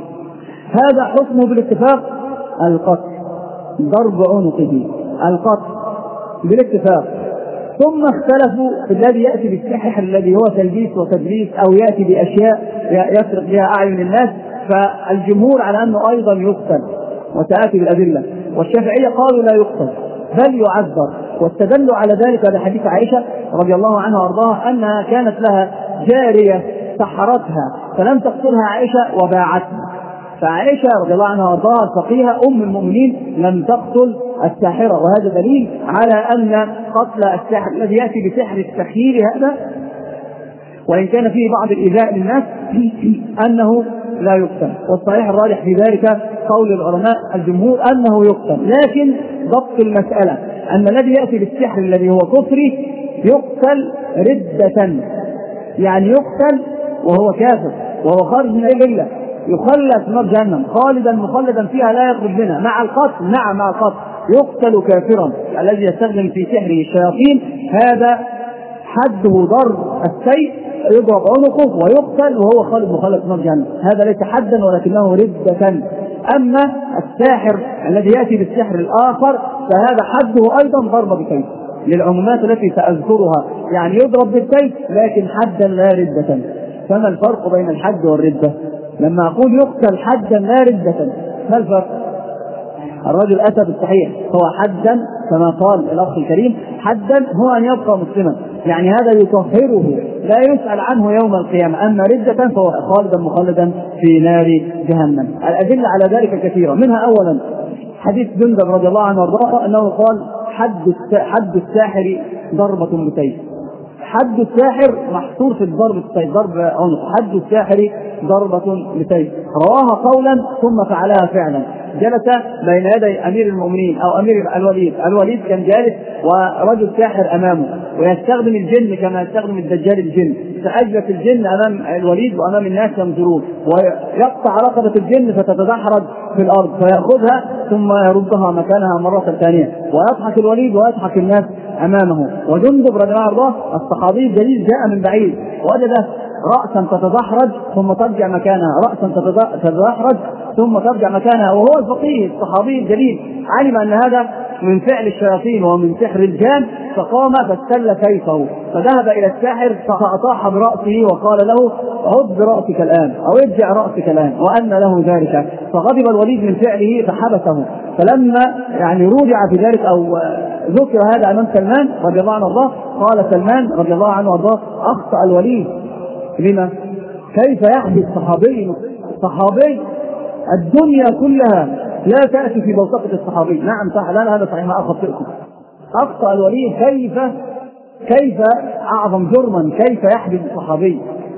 هذا حكمه بالاتفاق القتل، ضرب عنقه، القتل بالاتفاق. ثم اختلفوا في الذي يأتي بالسحر الذي هو تلبيس وتدليس، أو يأتي بأشياء يسرق بها أعين الناس، فالجمهور على أنه أيضا يقتل، وتأتي بالأدلة. والشافعية قالوا لا يقتل بل يعذر، واستدلوا على ذلك بحديث عائشة رضي الله عنها وارضاها أنها كانت لها جارية سحرتها فلم تقتلها عائشة وباعتها، فعائشة رضي الله عنها وارضاها الفقيهة أم المؤمنين لم تقتل الساحرة، وهذا دليل على أن قتل الساحر الذي يأتي بسحر التخييل هذا وإن كان فيه بعض الإيذاء للناس أنه لا يقتل، والصحيح الراجح في ذلك قول العلماء الجمهور أنه يقتل، لكن ضبط المسألة أن الذي يأتي بالسحر الذي هو كفري يقتل ردة، يعني يقتل وهو كافر وهو خارج من الملة، يخلد في نار جهنم خالدا مخلدا فيها لا يخرج منها مع القتل، نعم مع القتل يقتل كافرا. الذي يستخدم في سحره الشياطين هذا حده ضرب السيف يضرب عنقه ويقتل وهو خالد مخلد في نار جهنم، هذا ليس حدا ولكنه ردة. أما الساحر الذي يأتي بالسحر الآخر فهذا حده أيضا ضرب بسيف للعمومات التي سأذكرها، يعني يضرب بالسيف لكن حدا لا ردة. فما الفرق بين الحد والردة؟ لما أقول يقتل حدا لا ردة ما الفرق؟ الرجل أتى بالصحيح هو حدا كما قال الأخ الكريم، حدا هو أن يبقى مسلما، يعني هذا يطهره لا يسأل عنه يوم القيامة، أما ردة فهو خالدا مخلدا في نار جهنم. الأدلة على ذلك كثيرة، منها أولا حديث جندب رضي الله عنه وارضاه أنه قال حد حد الساحر ضربة بسيف، حد الساحر محصور في الضرب السيف، ضرب عنق، حد الساحر ضربة بسيف، رواها قولا ثم فعلها فعلا. جلس بين يدي أمير المؤمنين أو أمير الوليد، الوليد كان جالس ورجل ساحر أمامه ويستخدم الجن كما يستخدم الدجال الجن، فأجلس الجن أمام الوليد وأمام الناس ينظرون، ويقطع رقبة الجن فتتدحرج في الأرض فيأخذها ثم يردها مكانها مرة ثانية، ويضحك الوليد ويضحك الناس أمامه. وجندب رضي الله عنه الصحابي الجليل جاء من بعيد وجد رأسا تتدحرج ثم ترجع مكانها، رأسا تتدحرج ثم ترجع مكانها، وهو الفقيه الصحابي الجليل علم أن هذا من فعل الشياطين ومن سحر الجان، فقام فاستل سيفه فذهب إلى الساحر فأطاح برأسه وقال له عد برأسك الآن أو ارجع رأسك الآن، وأن له ذلك، فغضب الوليد من فعله فحبسه. فلما يعني رجع في ذلك أو ذكر هذا أمام سلمان رضي الله عنه وارضاه قال سلمان رضي الله عنه وارضاه أخطأ الوليد. لما؟ كيف يحدث صحابي صحابي الدنيا كلها لا تأتي في بوتقة الصحابي؟ نعم صح، لا هذا صحيح ما أخطئكم. أخطأ الوليد كيف كيف أعظم جرما كيف يحدث الصحابي؟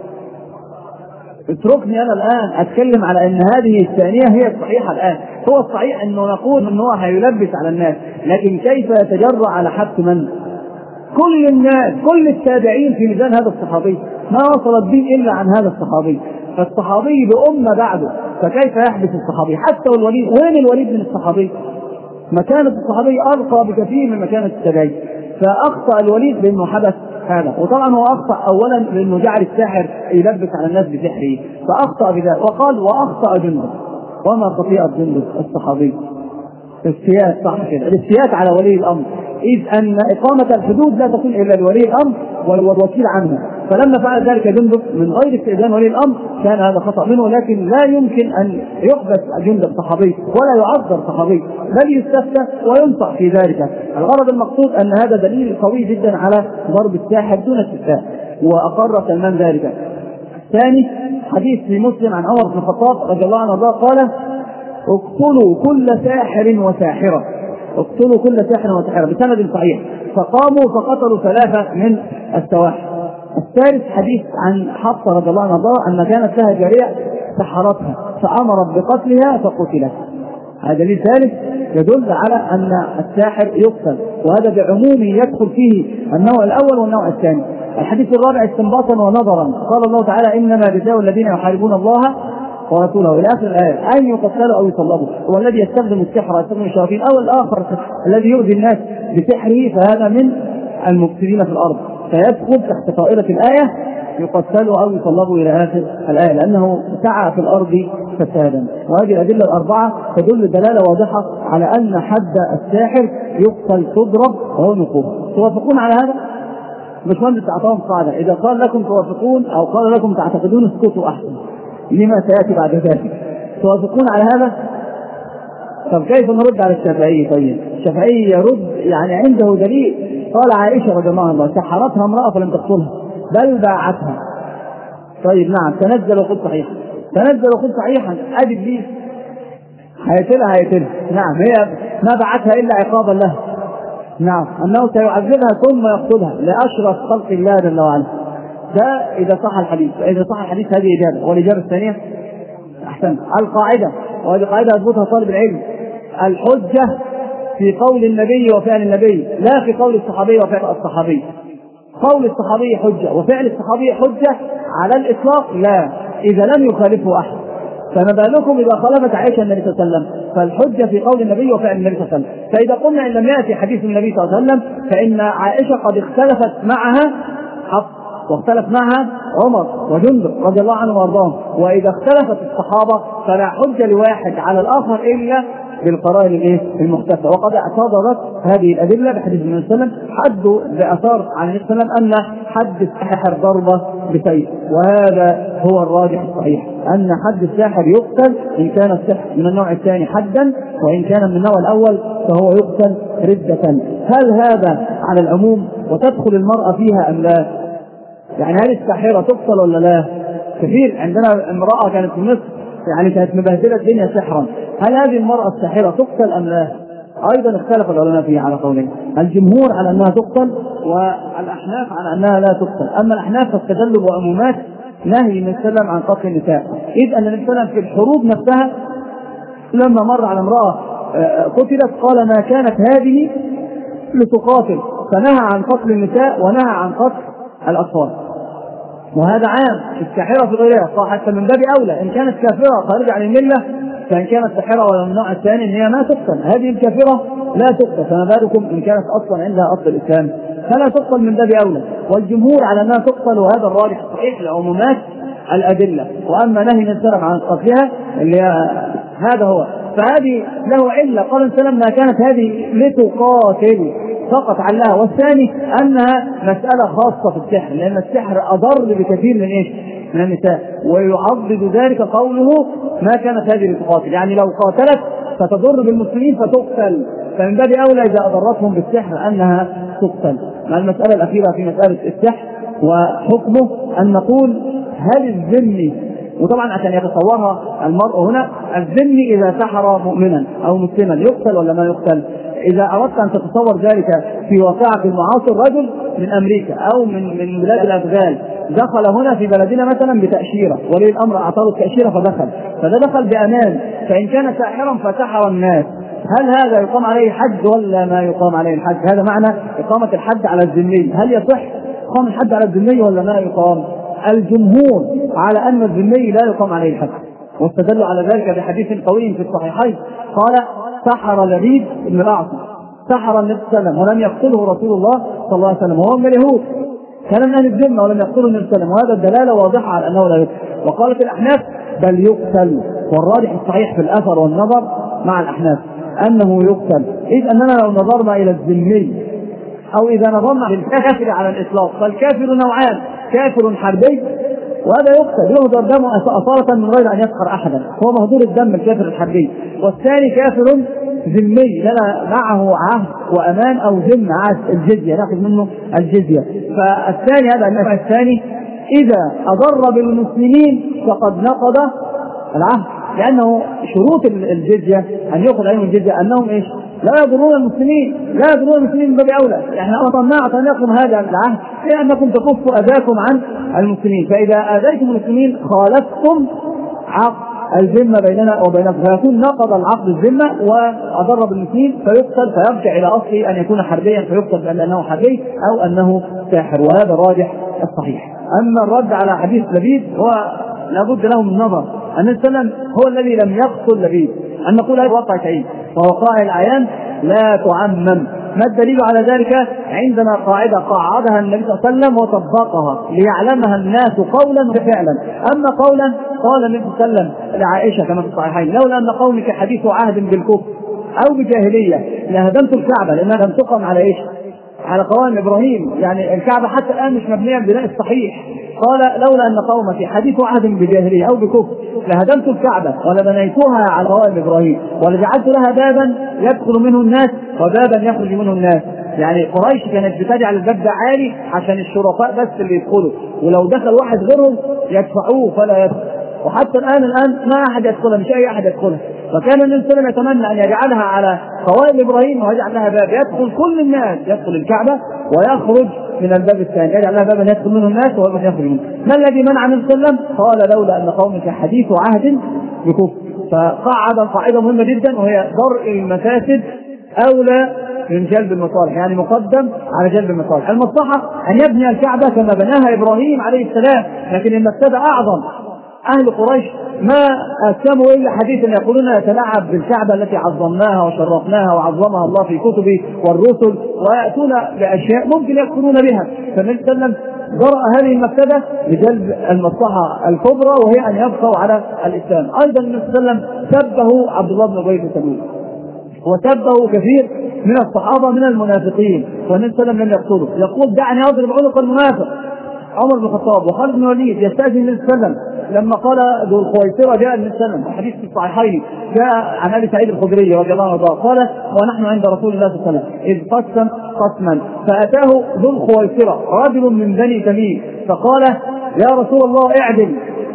اتركني أنا الآن أتكلم على أن هذه الثانية هي الصحيحة الآن. هو الصحيح أنه نقول أنه هيلبس على الناس، لكن كيف يتجرأ على حبس من؟ كل الناس كل التابعين في ميزان هذا الصحابي، ما وصل الدين إلا عن هذا الصحابي، فالصحابي بأمة بعده، فكيف يحدث الصحابي؟ حتى الوليد، وين الوليد من الصحابي؟ مكانة الصحابي أرقى بكثير من مكانة التابعين، فأخطأ الوليد بأنه حدث هذا. وطبعا هو أخطأ أولا لأنه جعل الساحر يلبس على الناس بسحره فأخطأ بذلك، وقال وأخطأ جندب. وما خطيئة جندب الصحابي؟ الافتيات، صح كده، الافتيات على ولي الأمر، إذ أن إقامة الحدود لا تكون إلا لولي الأمر والوكيل عنه، فلما فعل ذلك جندب من غير استئذان ولي الأمر كان هذا خطأ منه، لكن لا يمكن أن يحبس جندب صحابي ولا يعذر صحابي، بل يستفتى وينصح في ذلك. الغرض المقصود أن هذا دليل قوي جدا على ضرب الساحر دون استفتاء، وأقر سلمان ذلك. الثاني حديث في مسلم عن عمر بن الخطاب رضي الله عنه قال اقتلوا كل ساحر وساحرة، اقتلوا كل ساحر وساحرة بسند صحيح، فقاموا فقتلوا ثلاثة من السواحر. الثالث حديث عن حفصة رضي الله عنها أن كانت لها جارية سحرتها فأمرت بقتلها فقتلت. هذا دليل ثالث يدل على أن الساحر يقتل، وهذا بعموم يدخل فيه النوع الأول والنوع الثاني. الحديث الرابع استنباطا ونظرا، قال الله تعالى إنما جزاء الذين يحاربون الله ورسوله إلى آخر الآية أن يقتلوا أو يصلبوا. هو الذي يستخدم السحر يستخدم الشياطين أو الآخر الذي يؤذي الناس بسحره فهذا من المفسدين في الأرض، فيدخل تحت طائرة الآية يقتلوا أو يصلبوا إلى آخر الآية، لأنه سعى في الأرض فسادا. وهذه الأدلة الأربعة تدل دلالة واضحة على أن حد الساحر يقتل تضرب وهو نقوم. توافقون على هذا؟ مش مهندس أعطاهم قاعدة، إذا قال لكم توافقون أو قال لكم تعتقدون اسكتوا أحسن، لما سيأتي بعد ذلك. توافقون على هذا؟ طب كيف نرد على الشافعي؟ طيب الشافعي يرد يعني عنده دليل. قال عائشة رضي الله عنها سحرتها امرأة فلم تقتلها بل باعتها. طيب نعم، تنزل وقل صحيحا، تنزل وقل صحيحا، ادي ابليس هيقتلها هيقتلها. نعم، هي ما بعتها الا عقابا لها. نعم، انه سيعذبها ثم يقتلها لاشرف خلق الله جل وعلا. ده اذا صح الحديث. اذا صح الحديث هذه اجابه. والاجابه الثانيه احسن القاعده، وهذه قاعده يضبطها طالب العلم: الحجه في قول النبي وفعل النبي، لا في قول الصحابي وفعل الصحابي. قول الصحابي حجه وفعل الصحابي حجه على الاطلاق لا، اذا لم يخالفه احد. فما بالكم اذا خالفت عائشه النبي صلى الله عليه وسلم؟ فالحجه في قول النبي وفعل النبي صلى الله عليه وسلم. فاذا قلنا ان لم ياتي حديث النبي صلى الله عليه وسلم فان عائشه قد اختلفت معها حق، واختلف معها عمر وجندب رضي الله عنهم وارضاهم. واذا اختلفت الصحابه فلا حجه لواحد على الاخر الا بالقرائن الايه المختلفه. وقد اعتبرت هذه الادله بحديث النبي صلى الله عليه وسلم حد باثار عن النبي صلى الله عليه وسلم ان حد الساحر ضربه بسيف، وهذا هو الراجح الصحيح ان حد الساحر يقتل ان كان السحر من النوع الثاني حدا، وان كان من النوع الاول فهو يقتل رده. هل هذا على العموم وتدخل المراه فيها ام لا؟ يعني هل الساحره تقتل ولا لا؟ كثير عندنا امراه كانت في مصر يعني كانت مبهدله الدنيا سحرا، هل هذه المراه الساحره تقتل ام لا؟ ايضا اختلف العلماء فيها على قولين: الجمهور على انها تقتل، والاحناف على انها لا تقتل. اما الاحناف فاستدلوا بعمومات نهي النبي صلى الله عليه وسلم عن قتل النساء، اذ ان النبي صلى الله عليه وسلم في الحروب نفسها لما مر على امراه قتلت قال: ما كانت هذه لتقاتل، فنهى عن قتل النساء ونهى عن قتل الاطفال. وهذا عام في الساحره في غيرها، حتى من باب اولى ان كانت كافره خارجه عن المله، فان كانت ساحره ولا من النوع الثاني ان هي ما تقتل، هذه الكافره لا تقتل، فما بالكم ان كانت اصلا عندها اصل الاسلام فلا تقتل من باب اولى. والجمهور على انها تقتل، وهذا الراجح الصحيح لعمومات الادله. واما نهي النبي صلى الله عليه وسلم عن قتلها اللي هذا هو، فهذه له عله. قال النبي صلى الله عليه وسلم: ما كانت هذه لتقاتل فقط علها. والثاني انها مساله خاصه في السحر، لان السحر اضر بكثير من ايش؟ من النساء. ويعضد ذلك قوله: ما كانت هذه لتقاتل، يعني لو قاتلت فتضر بالمسلمين فتقتل، فمن باب اولى اذا اضرتهم بالسحر انها تقتل. مع المساله الاخيره في مساله السحر وحكمه ان نقول: هل الذمي، وطبعا عشان يتصورها المرء هنا، الذمي اذا سحر مؤمنا او مسلما يقتل ولا ما يقتل؟ إذا أردت أن تتصور ذلك في واقعة المعاصر، رجل من أمريكا أو من من بلاد الأفغان دخل هنا في بلدنا مثلا بتأشيرة، ولي الأمر أعطاه التأشيرة فدخل، فده دخل بأمان، فإن كان ساحرا فسحر الناس، هل هذا يقام عليه حد ولا ما يقام عليه الحد؟ هذا معنى إقامة الحد على الذمي. هل يصح إقامة الحد على الذمي ولا ما يقام؟ الجمهور على أن الذمي لا يقام عليه الحد، واستدلوا على ذلك بحديث قوي في الصحيحين قال: سحر لبيد بن الأعصم، سحر النبي صلى الله عليه وسلم ولم يقتله رسول الله صلى الله عليه وسلم، وهو من اليهود كان من أهل الذمة ولم يقتله النبي صلى الله عليه وسلم، وهذا الدلالة واضحة على أنه لا يقتل. وقالت الأحناف: بل يقتل، والراجح الصحيح في الأثر والنظر مع الأحناف أنه يقتل، إذ أننا لو نظرنا إلى الذمي أو إذا نظرنا للكافر على الإطلاق فالكافر نوعان: كافر حربي وهذا يقتل يهدر دمه أصالة من غير أن يسخر أحدا، هو مهدور الدم الكافر الحربي. والثاني كافر ذمي لنا معه عهد وأمان أو ذم عهد الجزية، نأخذ منه الجزية. فالثاني هذا النوع الثاني إذا أضر بالمسلمين فقد نقض العهد، لأنه شروط الجزية أن يأخذ عليهم الجزية أنهم إيش؟ لا يضرون المسلمين، لا يضرون المسلمين من باب أولى، يعني أطمعت أن يقوم هذا العهد لأنكم تكفوا أذاكم عن المسلمين، فإذا آذيتم المسلمين خالفتم عقد الذمة بيننا وبينكم، فيكون نقض العقد الذمة وأضر بالمسلمين فيقتل، فيرجع إلى أصله أن يكون حربيا فيقتل بأنه حربي أو أنه ساحر، وهذا الراجح الصحيح. أما الرد على حديث لبيد هو لابد له من نظر. النبي صلى الله عليه وسلم هو الذي لم يقتل لبيد، أن نقول هذا واقع شيء ووقائع الأعيان لا تعمم. ما الدليل على ذلك؟ عندنا قاعدة قاعدها النبي صلى الله عليه وسلم وطبقها ليعلمها الناس قولا وفعلا. أما قولا قال النبي صلى الله عليه وسلم لعائشة كما في الصحيحين: لولا أن قومك حديث عهد بالكفر أو بجاهلية لهدمت الكعبة، لأنها لم تقم على إيش؟ على قوام إبراهيم. يعني الكعبة حتى الآن مش مبنية ببناء الصحيح، قال لولا أن قومتي حديث عهد بجاهلية أو بكفر لهدمت الكعبة ولبنيتها على قواعد إبراهيم ولجعلت لها بابا يدخل منه الناس وبابا يخرج منه الناس. يعني قريش كانت بتجعل الباب ده عالي عشان الشرفاء بس اللي يدخلوا، ولو دخل واحد غيرهم يدفعوه فلا يدخل. وحتى الآن الآن ما أحد يدخلها، مش أي أحد يدخلها. فكان النبي صلى الله عليه وسلم يتمنى أن يجعلها على قواعد إبراهيم ويجعل لها باب يدخل كل الناس، يدخل الكعبة ويخرج من الباب الثاني، يجعل لها بابا يدخل منه الناس وبابا يخرج منه. ما الذي منع النبي صلى الله عليه وسلم؟ قال لولا أن قومك حديث عهد بكفر. فقعد قاعدة مهمة جدا وهي درء المفاسد أولى من جلب المصالح، يعني مقدم على جلب المصالح. المصلحة أن يبني الكعبة كما بناها إبراهيم عليه السلام، لكن المفسدة أعظم. أهل قريش ما أسلموا إلا حديثا يقولون يتلاعب بالكعبة التي عظمناها وشرفناها وعظمها الله في كتبه والرسل، ويأتون بأشياء ممكن يكفرون بها. فالنبي صلى الله عليه وسلم جرأ هذه المفسدة لجلب المصلحة الكبرى وهي أن يبقوا على الإسلام. أيضا النبي صلى الله عليه وسلم سبه عبد الله بن أبي بن سلول وسبه كثير من الصحابة من المنافقين، والنبي صلى الله عليه وسلم لم يقتله. يقول دعني أضرب عنق المنافق. عمر بن الخطاب وخالد بن الوليد يستأذن النبي صلى الله عليه وسلم لما قال ذو الخويصرة جاء النبي صلى الله عليه وسلم، حديث في الصحيحين جاء عن أبي سعيد الخدري رضي الله عنه قال ونحن عند رسول الله صلى الله عليه وسلم إذ قسم قسما فأتاه ذو الخويصرة رجل من بني تميم فقال يا رسول الله اعدل.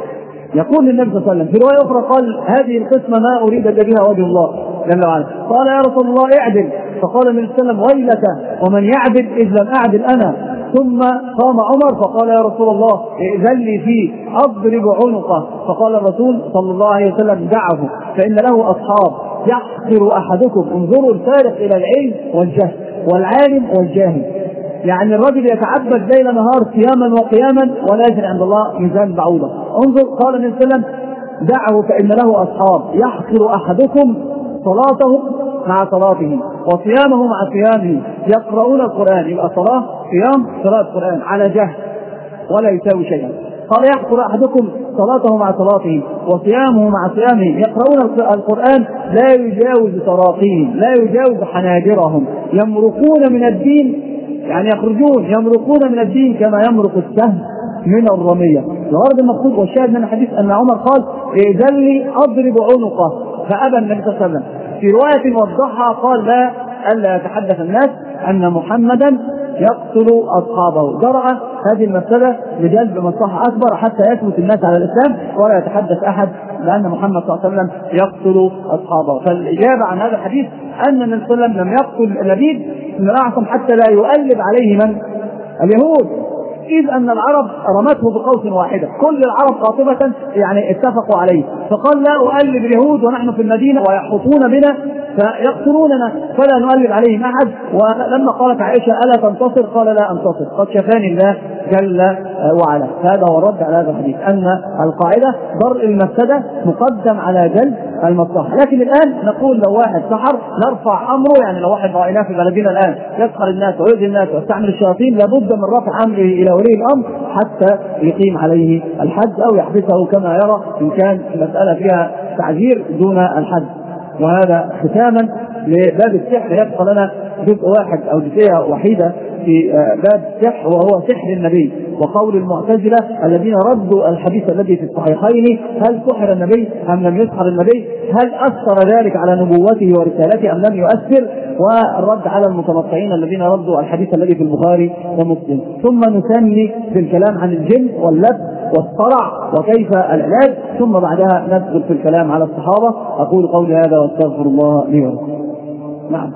يقول للنبي صلى الله عليه وسلم في رواية أخرى قال هذه القسمة ما أريد بها وجه الله جل وعلا. قال يا رسول الله اعدل. فقال النبي صلى الله عليه وسلم ويلك ومن يعدل إذ لم أعدل أنا. ثم قام عمر فقال يا رسول الله ائذن لي فيه أضرب عنقه. فقال الرسول صلى الله عليه وسلم دعه فإن له أصحاب يحقر أحدكم. انظروا الفارق إلى العلم والجهل والعالم والجاهل. يعني الرجل يتعبد ليل نهار صياما وقياما ولا يجري عند الله ميزان بعوضة. انظر قال النبي صلى الله عليه وسلم دعه فإن له أصحاب يحقر أحدكم صلاته مع صلاته وصيامه مع صيامه يقرؤون القرآن. يبقى صلاة صيام قراءة القرآن على جهل ولا يساوي شيئا. قال يحقر أحدكم صلاته مع صلاته وصيامه مع صيامه يقرؤون القرآن لا يجاوز تراقيهم لا يجاوز حناجرهم يمرقون من الدين، يعني يخرجون يمرقون من الدين كما يمرق السهم من الرمية. الغرض المقصود والشاهد من الحديث أن عمر قال ائذن لي أضرب عنقه فأبى النبي صلى الله عليه وسلم. في رواية وضحها قال لا ألا يتحدث الناس أن محمدا يقتل أصحابه. جرأ هذه المسألة لجلب مصلحة أكبر حتى يثبت الناس على الإسلام ولا يتحدث أحد لأن محمد صلى الله عليه وسلم يقتل أصحابه. فالإجابة عن هذا الحديث أن النبي صلى الله عليه وسلم لم يقتل لبيد بن الأعصم حتى لا يؤلب عليه من اليهود، إذ أن العرب رمته بقوس واحدة. كل العرب قاطبة يعني اتفقوا عليه. فقال لا أؤلب اليهود ونحن في المدينة ويحوطون بنا فيقتلوننا فلا نؤلب عليهم أحد. ولما قالت عائشة ألا تنتصر قال لا أنتصر قد شفاني الله جل وعلا. هذا هو الرد على هذا الحديث أن القاعدة درء المفسدة مقدم على جلب المصلحة. لكن الآن نقول لو واحد سحر نرفع أمره، يعني لو واحد رأيناه في بلدنا الآن يسحر الناس ويؤذي الناس ويستعمل الشياطين لابد من رفع أمره إلى ولي الأمر حتى يقيم عليه الحد أو يحبسه كما يرى إن كان المسألة فيها تعذير دون الحد. وهذا ختاما لباب السحر يبقى لنا جزء واحد أو جزئية وحيدة في باب السحر وهو سحر النبي وقول المعتزلة الذين ردوا الحديث الذي في الصحيحين هل سحر النبي أم لم يسحر النبي، هل أثر ذلك على نبوته ورسالته أم لم يؤثر، والرد على المتنطعين الذين ردوا الحديث الذي في البخاري ومسلم. ثم نسمي بالكلام عن الجن واللبس والصرع وكيف العلاج، ثم بعدها ندخل في الكلام على الصحابة. أقول قولي هذا واستغفر الله لي ولكم. نعم.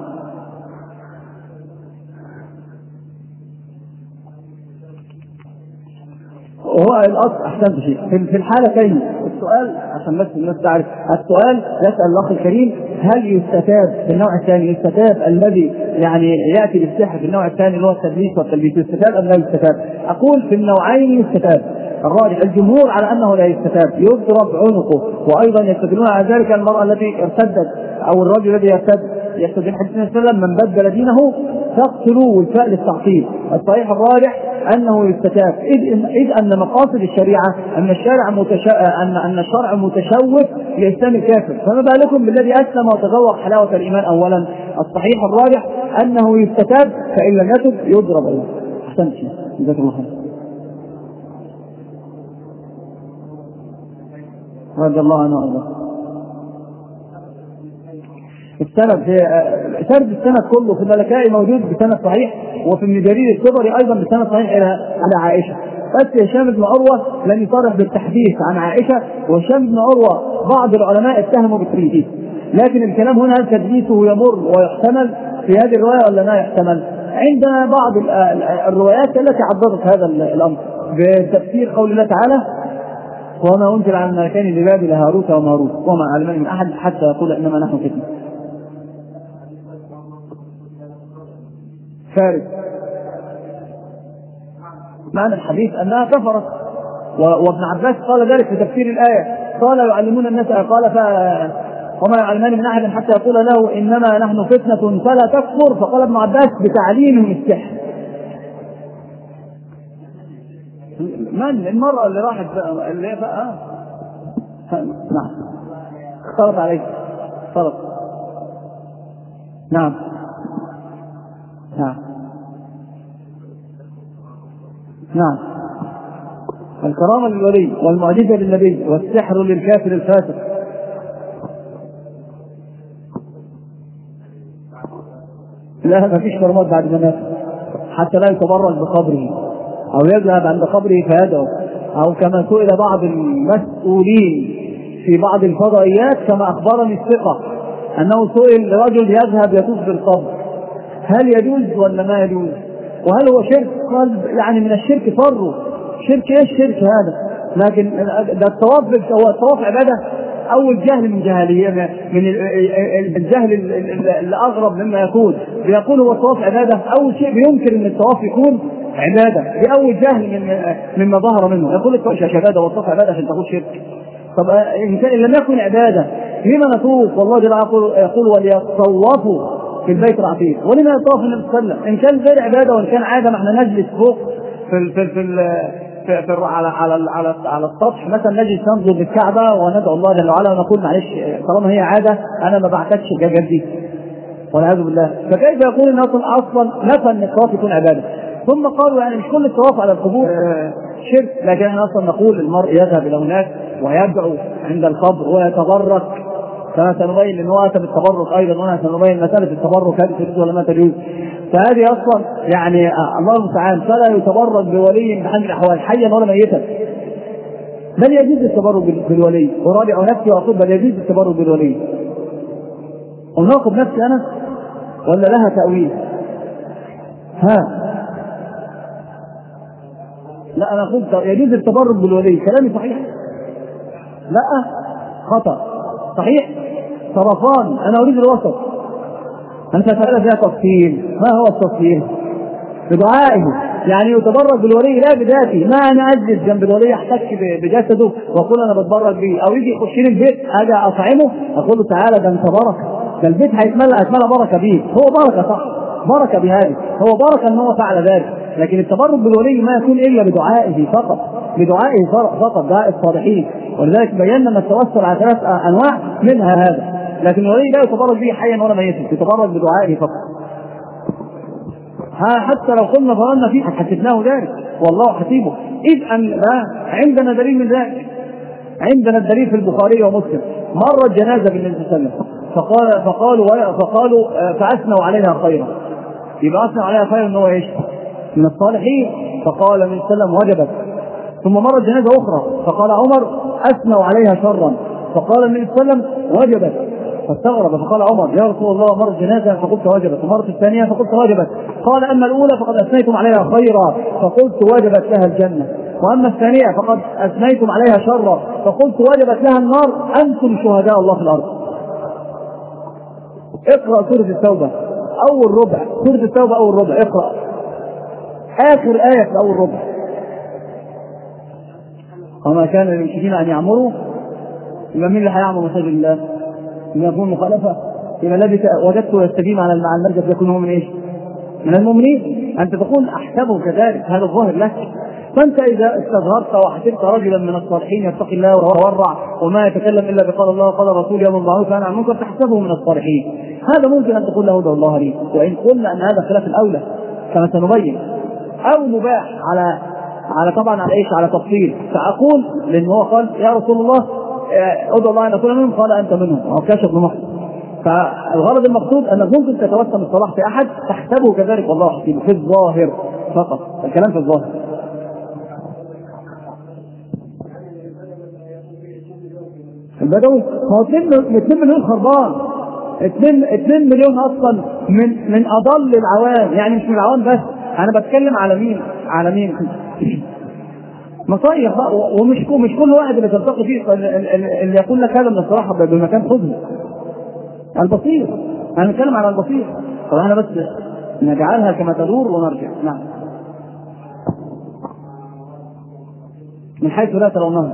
وهو الأصل أحسن شيء في الحالتين. السؤال عشان بس الناس تعرف، السؤال يسأل الأخ الكريم هل يستتاب في النوع الثاني يستتاب الذي يعني يأتي بالسحر في النوع الثاني اللي هو التدليس والتلبيس يستتاب أم لا يستتاب؟ أقول في النوعين يستتاب. الراجح الجمهور على أنه لا يستتاب يضرب عنقه. وأيضا يستدلون على ذلك المرأة التي ارتدت أو الرجل الذي يرتد يستدل حديث النبي صلى الله عليه وسلم من بدل دينه فاقتلوه والفاء للتعطيل. الصحيح الراجح أنه يستتاب إذ, إذ أن مقاصد الشريعة أن الشارع متشا... أن أن الشرع متشوف لإسلام الكافر، فما بالكم بالذي أسلم وتذوق حلاوة الإيمان أولا. الصحيح الراجح أنه يستتاب فإن لم يتب يضرب. الله أحسنت جزاك الله خير. رضي الله عنه وارضاه. السند سرد السند كله في الملكائي موجود بسند صحيح، وفي ابن جرير الطبري ايضا بسند صحيح الى على عائشه. بس هشام بن عروه لم يصرح بالتحديث عن عائشه، وهشام بن عروه بعض العلماء اتهموا بالتدليس، لكن الكلام هنا هل تدليسه يمر ويحتمل في هذه الروايه ولا لا يحتمل؟ عندنا بعض الروايات التي عضدت هذا الامر بتفسير قول الله تعالى: وما انزل على الملكين ببابل هاروت وماروت وما علمني من احد حتى يقول انما نحن فتنه. فارس معنى الحديث انها كفرت، وابن عباس قال ذلك في تفسير الايه، قال يعلمون الناس، قال ف وما يعلمان من احد حتى يقول له انما نحن فتنه فلا تكفر، فقال ابن عباس بتعليمهم السحر. من المرأة اللي راحت اللي هي بقى نعم اختلط عليك اختلط نعم نعم نعم الكرامة للولي والمعجزة للنبي والسحر للكافر الفاسق. لا ما فيش كرامات بعد ما مات، حتى لا يتبرك بقبره أو يذهب عند قبره فيدعو، أو كما سئل بعض المسؤولين في بعض الفضائيات كما أخبرني الثقة أنه سئل رجل يذهب يطوف بالقبر هل يجوز ولا ما يجوز وهل هو شرك؟ قال يعني من الشرك فروا. شرك ايش الشرك هذا؟ لكن ده الطواف هو الطواف عبادة. أول جهل من جهالية من الجهل الأغرب مما يكون بيقول هو الطواف عبادة. أول شيء بينكر أن الطواف يكون عبادة، بأول جهل من مما ظهر منه يقول الطواف عبادة والطواف عبادة عشان تقول شرك. طب إن لم يكن عبادة لما نطوف؟ والله جل وعلا يقول وليطوفوا في البيت العتيق. ولما يطوف النبي صلى الله عليه وسلم؟ إن كان غير عبادة وإن كان عادة ما احنا نجلس فوق في في في, في, في على على على على السطح مثلا نجلس ننظر للكعبة وندعو الله جل وعلا ونقول معلش طالما هي عادة أنا ما بعتكش جدي والعياذ بالله. فكيف يقول ان اصلا اصلا نفى ان الطواف يكون عباده؟ ثم قالوا يعني مش كل الطواف على القبور شرك، لكن احنا اصلا نقول المرء يذهب الى هناك ويدعو عند القبر ويتبرك كما سنبين ان هو اتى بالتبرك ايضا، وانا سنبين مساله التبرك هل تجوز ولا ما تجوز. فهذه اصلا يعني الله المستعان فلا يتبرك بولي بحال من الاحوال حيا ولا ميتا، بل يجوز التبرك بالولي. وراجع نفسي واقول بل يجوز التبرك بالولي. وناقض نفسي انا ولا لها تأويل؟ ها لا انا قلت يجوز التبرك بالولي. كلامي صحيح؟ لا خطأ. صحيح طرفان، انا اريد الوسط. انت سألت فيها تفصيل. ما هو التفصيل؟ بدعائه، يعني يتبرك بالولي لا بذاتي. ما انا اجلس جنب الولي احتك بجسده واقول انا بتبرك بيه، او يجي يخش لي البيت اجي اطعمه اقول له تعالى ده انت بركه، ده البيت هيتملى هيتملى بركه بيه. هو بركه صح، بركه بهذه، هو بركه ان هو فعل ذلك. لكن التبرك بالولي ما يكون الا بدعائه فقط، بدعائه فقط، دعاء الصالحين. ولذلك بينا ان التوسل على ثلاث انواع منها هذا. لكن الولي لا يتبرك به حيا ولا ميتا، يتبرك بدعائه فقط. حتى لو قلنا ظننا فيه حسبناه ذلك والله حسيبه. إذ أن عندنا دليل من ذلك. عندنا الدليل في البخاري ومسلم. مرت جنازة بالنبي صلى الله عليه وسلم فقال فقالوا فقالوا فأثنوا عليها خيرا. يبقى أثنوا عليها خيرا إن هو إيش؟ من الصالحين. فقال النبي صلى الله عليه وسلم وجبت. ثم مرت جنازة أخرى فقال عمر أثنوا عليها شرا. فقال النبي صلى الله عليه وسلم وجبت. فاستغرب فقال عمر يا رسول الله مرت جنازة فقلت وجبت، ومرت الثانية فقلت وجبت. قال أما الأولى فقد أثنيتم عليها خيرا فقلت وجبت لها الجنة، وأما الثانية فقد أثنيتم عليها شرا فقلت وجبت لها النار. أنتم شهداء الله في الأرض. اقرأ سورة التوبة أول ربع، سورة التوبة أول ربع اقرأ آخر آية في أول ربع. وما كان للمشركين أن يعمروا. يبقى مين اللي هيعمر مساجد الله؟ يكون مخالفة إلى الذي وجدته يستقيم على المرجع يكون هو من إيش؟ من المؤمنين. أنت تقول أحسبه كذلك، هذا الظاهر لك. فأنت إذا استظهرت وحسبت رجلا من الصالحين يتقي الله ويورع وما يتكلم إلا بقال الله وقال الرسول يوم المعروف عن المنكر تحسبه من الصالحين، هذا ممكن أن تقول له ده الله لي. وإن قلنا أن هذا خلاف الأولى كما سنبين أو مباح على على طبعا على إيش؟ على تفصيل. فأقول لأن هو قال يا رسول الله ادعو الله ان اكون منهم، قال انت منهم، او كاشف بن محسن. فالغرض المقصود انك ممكن تتوسم الصلاح في احد تحسبه كذلك والله حسيبه في الظاهر فقط، الكلام في الظاهر. البدوي هو اتنين مليون خربان، اتنين مليون اصلا من من اضل العوام، يعني مش من العوام بس، انا بتكلم على مين؟ على مين؟ مصايح بقى، ومش مش كل واحد اللي تلتقي فيه اللي يقول لك هذا من الصراحه بمكان خذه. البصير، انا بتكلم على البصير. طب احنا بس نجعلها كما تدور ونرجع. نعم. من حيث لا ترونها.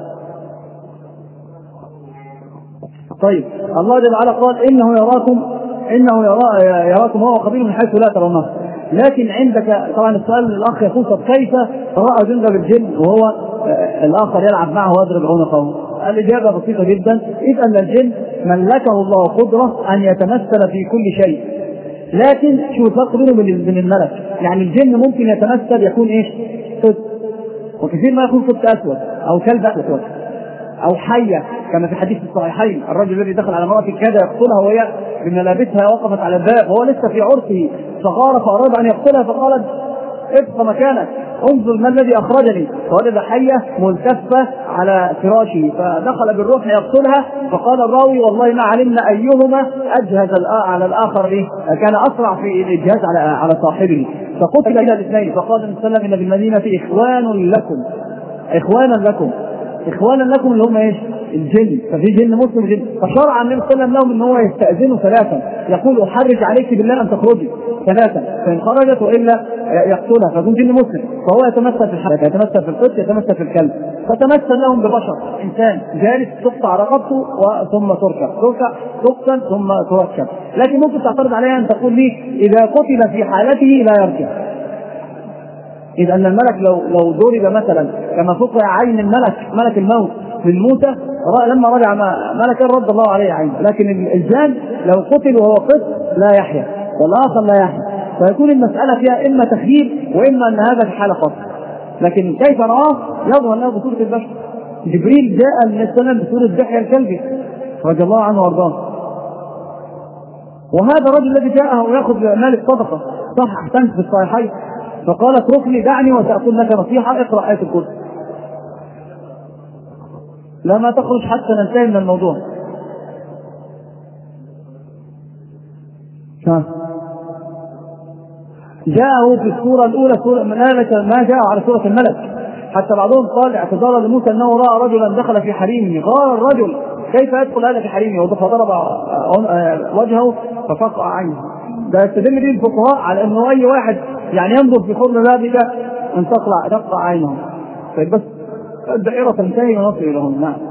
طيب الله جل وعلا قال انه يراكم انه يرا يراكم هو قبيل من حيث لا ترونها. لكن عندك طبعا السؤال الاخ يقول طب كيف راى جند الجن وهو الاخر يلعب معه ويضرب عنقه؟ الاجابه بسيطه جدا، اذ ان الجن ملكه الله قدره ان يتمثل في كل شيء، لكن شو الفرق بينه وبين الملك؟ يعني الجن ممكن يتمثل يكون ايش؟ قط، وكثير ما يكون قط اسود او كلب اسود او حيه، كما في حديث الصحيحين الرجل الذي دخل على امرأة كاد يقتلها وهي بملابسها وقفت على الباب وهو لسه في عرسه، فغار فاراد ان يقتلها فقالت ابق مكانك انظر ما الذي اخرجني، فوجد حيه ملتفه على فراشه فدخل بالروح يقتلها، فقال الراوي والله ما علمنا ايهما اجهز على الاخر ايه، كان اسرع في الاجهاز على على صاحبه، فقتل الى الاثنين. فقال النبي صلى الله عليه وسلم ان بالمدينه اخوان لكم اخوانا لكم اخوانا لكم اللي هم ايش؟ الجن. ففي جن مسلم جن، فشرع النبي صلى الله عليه وسلم لهم ان هو يستاذنوا ثلاثا، يقول احرج عليك بالله ان تخرجي ثلاثا، فان خرجت والا يقتلها، فيكون جن مسلم، فهو يتمثل في الحركه، يتمثل في القط، يتمثل في الكلب، فتمثل لهم ببشر انسان جالس تقطع رقبته ثم تركب تركب تقتل ثم تركب. لكن ممكن تعترض عليها ان تقول لي اذا قتل في حالته لا يرجع، إذ أن الملك لو لو ضرب مثلا كما فقع عين الملك ملك الموت في الموتى لما رجع ملكا رد الله عليه عينه، لكن الجان لو قتل وهو قط لا يحيا والآخر لا يحيا، فيكون المسألة فيها إما تخيير وإما أن هذا في حالة خاصة. لكن كيف رآه؟ يظهر له بصورة البشر. جبريل جاء النبي صلى الله عليه وسلم بصورة دحية الكلبي رضي الله عنه وارضاه، وهذا الرجل الذي جاءه يأخذ مال الصدقة صح أحسنت في الصحيحين، فقال اتركني دعني وسأقول لك نصيحة، اقرأ آية الكرسي. لا ما تخرج حتى ننتهي من الموضوع. جاءه في السورة الأولى سورة من ما جاء على سورة الملك، حتى بعضهم قال اعتذر لموسى أنه رأى رجلا دخل في حريمه، قال الرجل كيف يدخل هذا في حريمه؟ فضرب وجهه ففقع عينه. ده يستدل به الفقهاء على انه اي واحد يعني ينظر في خرم ذلك ان تقلع تقطع عينه. طيب بس الدائره تنتهي ونصل اليهم. نعم.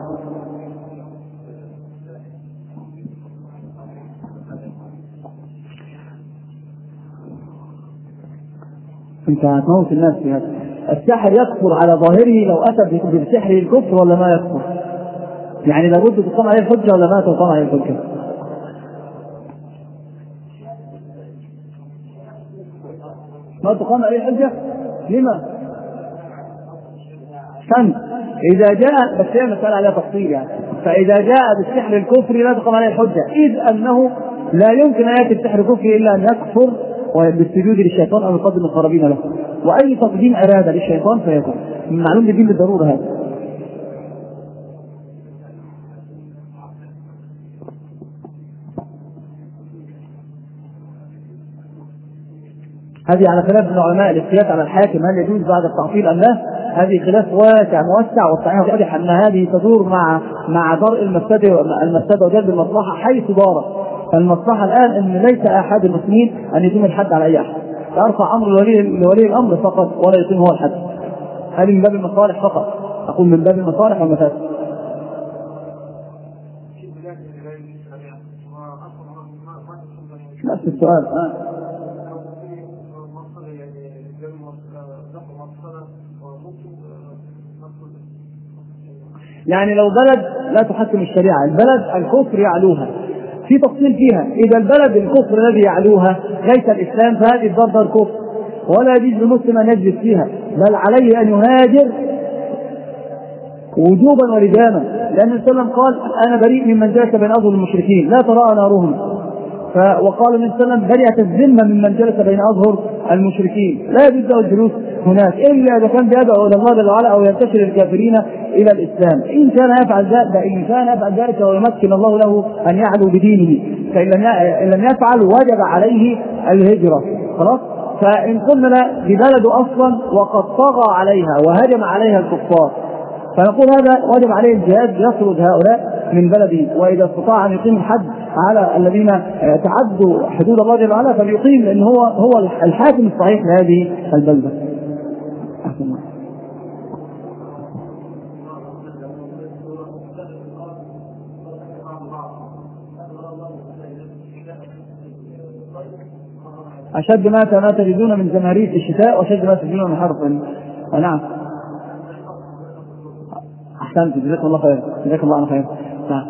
انت هتموت الناس في هذا. الساحر يكفر على ظاهره لو اتى بالسحر الكفر ولا ما يكفر؟ يعني لابد تقام عليه الحجه ولا ما تقام عليه الحجه؟ ما تقام عليه الحجة؟ لما؟ كم؟ إذا جاء، بس هي مسألة عليها تفصيل يعني، فإذا جاء بالسحر الكفري لا تقام عليه الحجة، إذ أنه لا يمكن أن يأتي السحر الكفري إلا أن يكفر بالسجود للشيطان أو يقدم القرابين له، وأي تقديم أراد للشيطان فيكون من معلوم للدين بالضرورة. هذا هذه على خلاف العلماء الاختلاف على الحاكم هل يجوز بعد التعطيل ام لا، هذه خلاف واسع موسع، والصحيح واضح ان هذه تدور مع مع درء المفسده المفسده وجلب المصلحه حيث دارت. فالمصلحه الان ان ليس احد المسلمين ان يتم الحد على اي احد، فارفع امر لولي لولي الامر فقط ولا يتم هو الحد. هذه من باب المصالح فقط، اقول من باب المصالح والمفاسد. نفس السؤال. آه. يعني لو بلد لا تحكم الشريعة، البلد الكفر يعلوها، في تفصيل فيها، إذا البلد الكفر الذي يعلوها ليس الإسلام فهذه الضربة الكفر، ولا يجوز للمسلم أن يجلس فيها، بل عليه أن يهاجر وجوبا ولزاما، لأن النبي صلى الله عليه وسلم قال أنا بريء ممن جلس بين أظهر المشركين لا تراءى نارهم، وقال النبي صلى الله عليه وسلم برئت الذمة ممن جلس بين أظهر المشركين، لا يجوز له الجلوس هناك إلا إذا كان بيدعو إلى الله جل وعلا أو ينتشر الكافرين إلى الإسلام. إن كان يفعل ذلك إن كان يفعل ذلك ويمكن الله له أن يعلو بدينه، فإن لم يفعل وجب عليه الهجرة. خلاص. فإن قلنا لا دي بلده أصلا وقد طغى عليها وهجم عليها الكفار، فنقول هذا واجب عليه الجهاد يطرد هؤلاء من بلده، وإذا استطاع أن يقيم الحد على الذين تعدوا حدود الله جل وعلا فليقيم، لأن هو هو الحاكم الصحيح لهذه البلدة. أشد ما ما تجدون من زماريت الشتاء وأشد ما تجدون من حرف. نعم أحسنت، جزاكم الله خير، جزاكم الله خير. نعم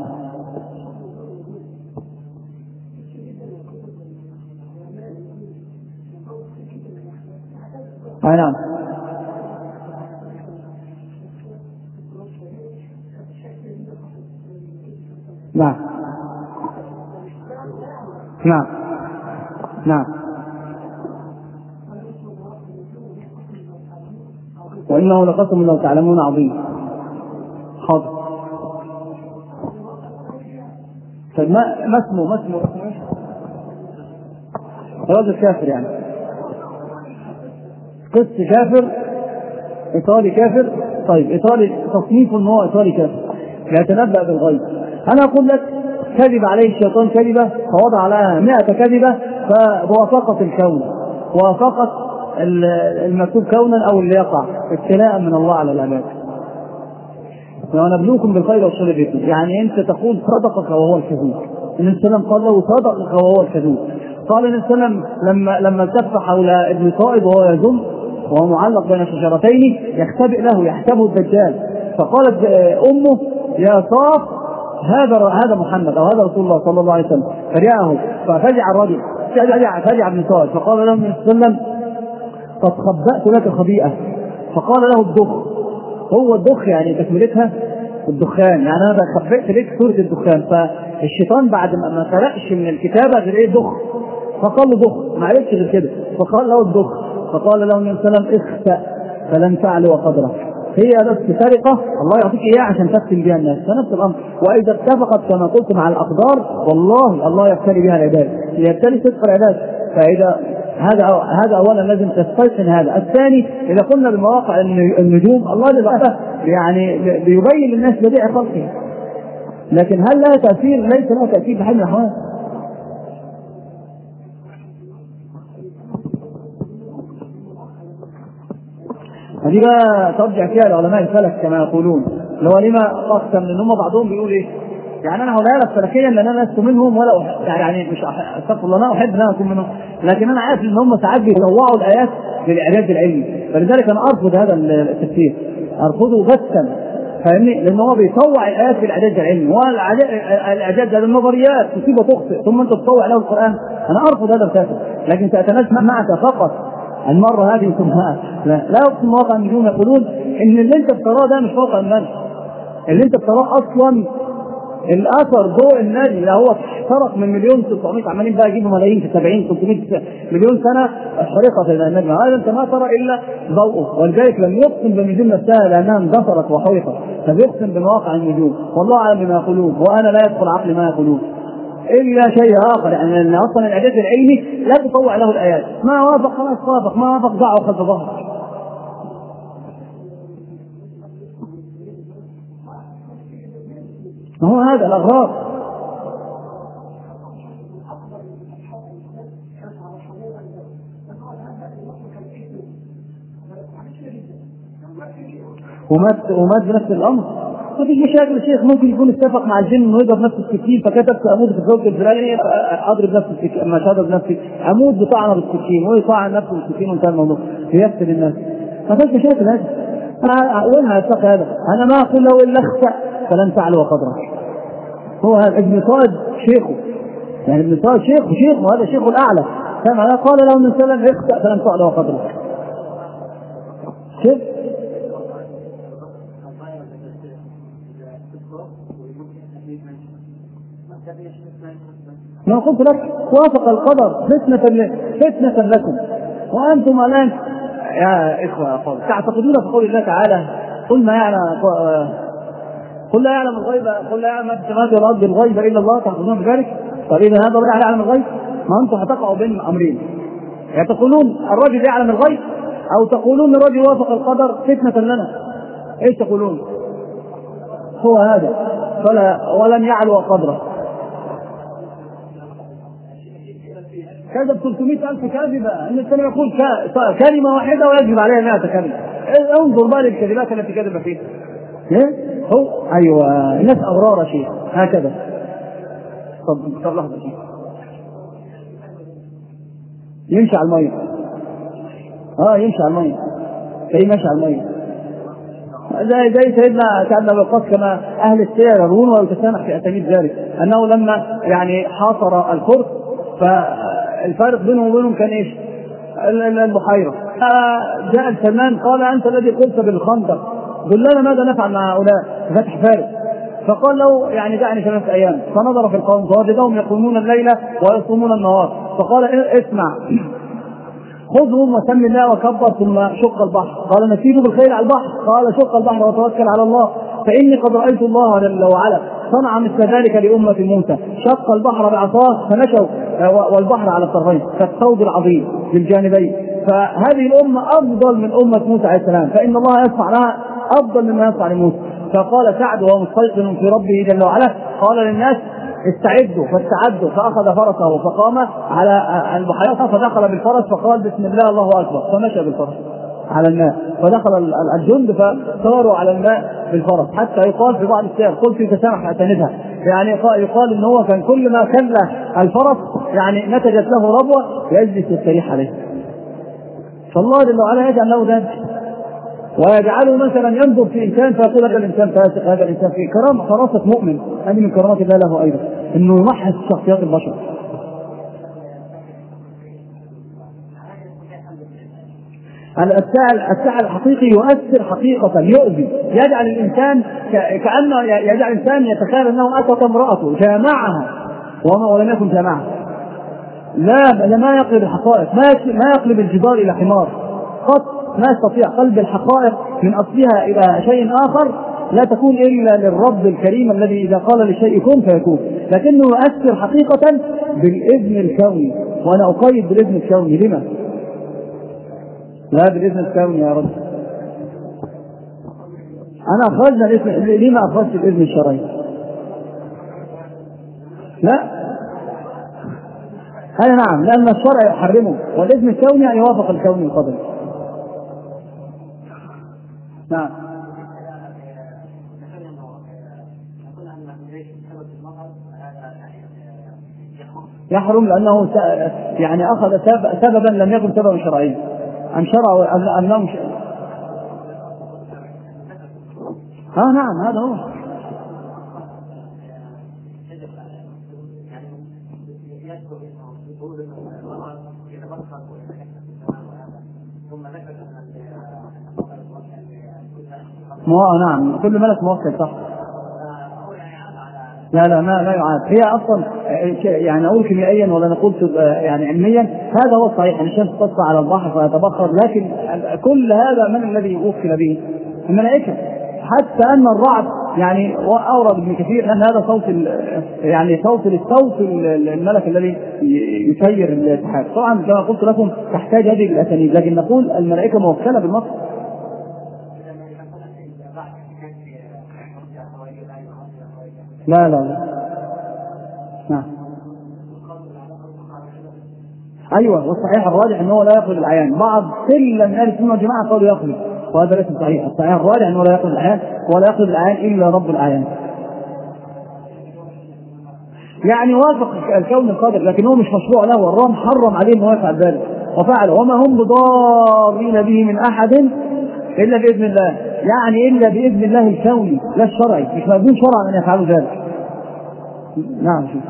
أي نعم نعم نعم نعم وإنه لقسم لو تعلمون عظيم. حاضر. طيب ما ما اسمه ما اسمه رجل كافر يعني قس كافر إيطالي كافر. طيب إيطالي تصنيف إن هو إيطالي كافر يتنبأ بالغيب. أنا أقول لك كذب عليه الشيطان كذبة فوضع لها مئة كذبة فوافقت الكون، وافقت المكتوب كونا أو اللي يقع ابتلاء من الله على العباد. ونبلوكم بالخير والشر فتنة، يعني أنت تقول صدقك وهو الكذوب. النبي صلى الله عليه وسلم قال له صدقك وهو الكذوب. قال النبي صلى الله عليه وسلم لما لما التف حول ابن صائب وهو يزم وهو معلق بين شجرتين يختبئ له يحسبه الدجال، فقالت أمه يا صاف هذا هذا محمد أو هذا رسول الله صلى الله عليه وسلم، فرجعه ففزع الرجل فزع فزع ابن صائب، فقال له النبي صلى الله عليه وسلم قد خبأت لك خبيئة، فقال له الدخ. هو الدخ يعني تكملتها الدخان، يعني أنا خبأت لك سورة الدخان. فالشيطان بعد ما سرقش من الكتابة غير إيه دخ، فقال له دخ، ما عرفش غير كده، فقال له الدخ، فقال له النبي صلى الله عليه وسلم اخسأ فلن تعلو قدرك. هي بس سرقة الله يعطيك إياها عشان تفتن بها الناس، فنفس الأمر. وإذا اتفقت كما قلت مع الأقدار والله الله يبتلي بها العباد، يبتلي صدق العباد. فإذا هذا هذا أولا لازم تستيقن هذا. الثاني إذا قلنا بمواقع النجوم الله جل يعني بيبين للناس بديع خلقه، لكن هل لها تأثير؟ ليس لها تأثير بحال من الأحوال. هذه بقى ترجع فيها العلماء الفلك كما يقولون، اللي هو لما أقسم لأن هم بعضهم بيقول إيه، يعني أنا هقولها لك فلكيا لأن أنا لست منهم ولا أحب، يعني مش أستغفر الله أنا أحب أن أنا أكون منهم، لكن أنا عارف إن هم ساعات بيطوعوا الآيات للإعجاز العلمي، فلذلك أنا أرفض هذا التفسير، أرفضه بثا، فاهمني؟ لأن هو بيطوع الآيات في الإعجاز العلمي، والإعجاز هذا النظريات تصيب وتخطئ ثم أنت تطوع له القرآن. أنا أرفض هذا الفاسد، لكن سأتنازل معك فقط المرة هذه ثم لا لا يقسم واقع النجوم يقولون إن اللي أنت بتراه ده مش واقع النجم، اللي أنت بتراه أصلا الأثر ضوء النجم اللي هو احترق من مليون تسعمائة عمالين بقى يجيبوا ملايين في سبعين ثلاثمائة مليون سنة احترقت النجم، هذا أنت ما ترى إلا ضوءه، ولذلك لم يقسم بالنجوم نفسها لأنها اندثرت وحرقت، فبيقسم بمواقع النجوم، والله أعلم بما يقولون وأنا لا يدخل عقلي ما يقولون إلا شيء آخر، يعني أن أصلا الإعجاز العلمي لا تطوع له الآيات، ما وافق خلاص وافق، ما وافق ضعه خلف ظهره. ما هو هذا الأغراض. ومات ومات بنفس الأمر، ما فيش مشاكل. الشيخ ممكن يكون اتفق مع الجن انه يضرب نفس السكين، فكتب اموت في الزوج الفلاني اضرب نفس السكين، مش هضرب نفسي اموت بطعنه بالسكين ويطعن نفسه بالسكين وانتهى الموضوع، يفتن الناس. ما فيش مشاكل. هذا انا وينها الفقه هذا؟ انا ما اقول له الا اخسأ فلن تعلو قدرك. هو هذا ابن صاد شيخه، يعني ابن صاد شيخه شيخه هذا شيخه الاعلى، كما قال له من سلم اخسأ فلن تعلو قدرك. شوف ما قلت لك وافق القدر فتنة فتنة لكم وأنتم الآن يا إخوة أفضل تعتقدون في قول الله تعالى قل ما يعلم قل لا يعلم الغيب قل لا يعلم ما في السماوات والأرض الغيب إلا الله، تعتقدون بذلك؟ طيب إذا هذا لا يعلم الغيب ما أنتم هتقعوا بين أمرين، يعني تقولون الرجل يعلم الغيب أو تقولون الرجل وافق القدر فتنة لنا. إيش تقولون؟ هو هذا فلا ولن يعلو قدره. كذب ثلاثمائة ألف كاذبة، أن الثاني يقول كلمة واحدة ويجب عليها مئة كلمة. انظر بقى للكذبات التي كذب فيها. هو أيوة الناس أغرار شيء هكذا. طب طب لحظة شيء يمشي على المية. اه يمشي على المية كي ماشي على المية زي زي سيدنا سعد بن وقاص كما أهل السير يرون ويتسامح في أساليب ذلك، أنه لما يعني حاصر الفرس فالفارق بينهم وبينهم كان إيش؟ البحيرة. جاء سلمان قال أنت الذي قلت بالخندق قل لنا ماذا نفعل مع هؤلاء فتح فارس، فقال له يعني دعني ثلاثة أيام، فنظر في القوم فوجدهم يقومون الليل ويصومون النهار، فقال اسمع خذهم وسم الله وكبر ثم شق البحر، قال نسير بالخير على البحر، قال شق البحر وتوكل على الله فإني قد رأيت الله جل وعلا صنع مثل ذلك لأمة موسى، شق البحر بعصاه فنشوا والبحر على الطرفين كالثوب العظيم بالجانبين، فهذه الأمة أفضل من أمة موسى عليه السلام، فإن الله يصنع لها أفضل مما يصنع لموسى. فقال سعد وهو مستيقن في ربه جل وعلا قال للناس استعدوا فاستعدوا، فأخذ فرسه فقام على البحيرة فدخل بالفرس فقال بسم الله الله أكبر فمشى بالفرس على الماء، فدخل الجند فصاروا على الماء بالفرس، حتى يقال في بعض السير قلت في تسامح أساندها، يعني يقال إن هو كان كل ما كل الفرس يعني نتجت له ربوة يجلس يستريح عليه. فالله جل وعلا يجعل له ذلك ويجعله مثلا ينظر في إنسان فيقول هذا الإنسان فاسق هذا الإنسان فيه كرامة فراسة مؤمن، هذه من كرامات الله له أيضا إنه يمحص شخصيات البشر. السحر الحقيقي يؤثر حقيقة يؤذي، يجعل الإنسان كأنه يجعل الإنسان يتخيل أنه أتت امرأته جامعها ولم يكن جامعها. لا ما يقلب الحقائق، ما يقلب الجدار إلى حمار قط، ما يستطيع قلب الحقائق من أصلها إلى شيء آخر، لا تكون إلا للرب الكريم الذي إذا قال للشيء كن فيكون، لكنه يؤثر حقيقة بالإذن الكوني. وأنا أقيد بالإذن الكوني لما؟ لا بالإذن الكوني يا رب. أنا أخرجنا الإذن، لما أخرجت الإذن الشرعي؟ لا هذا نعم لأن الشرع يحرمه، والإذن الكوني يعني يوافق الكون القدر. نعم يحرم لأنه يعني أخذ سببا لم يكن سببا شرعيا، أن شرعوا أنهم ش... ها نعم هذا هو. مو نعم كل ملك موكل صح. لا لا ما لا يعاد، هي اصلا يعني اقول كيميائيا ولا نقول يعني علميا هذا هو الصحيح، الشمس تطلع على البحر فيتبخر، لكن كل هذا من الذي وكل به؟ الملائكه، حتى ان الرعد يعني اورد ابن كثير ان هذا صوت يعني صوت الصوت الملك الذي يسير السحاب. طبعا كما قلت لكم تحتاج هذه الاسانيد، لكن نقول الملائكه موكله بالنص. لا لا لا نعم ايوه والصحيح الراجح انه لا يخرج العيان، بعض كل من اهل السنه والجماعه قالوا يخرج وهذا ليس صحيح، الصحيح الراجح انه لا يخرج العيان ولا يخرج العيان الا رب العيان، يعني وافق الكون القادر لكن هو مش مشروع له، والله محرم عليه انه يفعل ذلك وفعل، وما هم بضارين به من احد الا باذن الله، يعني الا باذن الله الكوني لا الشرعي، مش مأذون شرعا ان يفعلوا ذلك. نعم شوف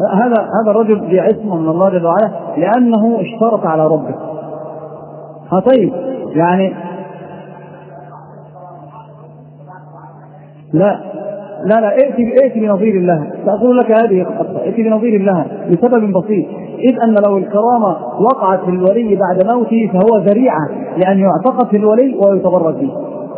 هذا هذا الرجل بعصمه من الله جل وعلا لأنه اشترط على ربه. ها طيب يعني لا لا لا ائتي ائتي بنظير لها، سأقول لك هذه القصة، ائتي بنظير لها لسبب بسيط، إذ أن لو الكرامة وقعت في الولي بعد موته فهو ذريعة لأن يعتقد في الولي ويتبرك به.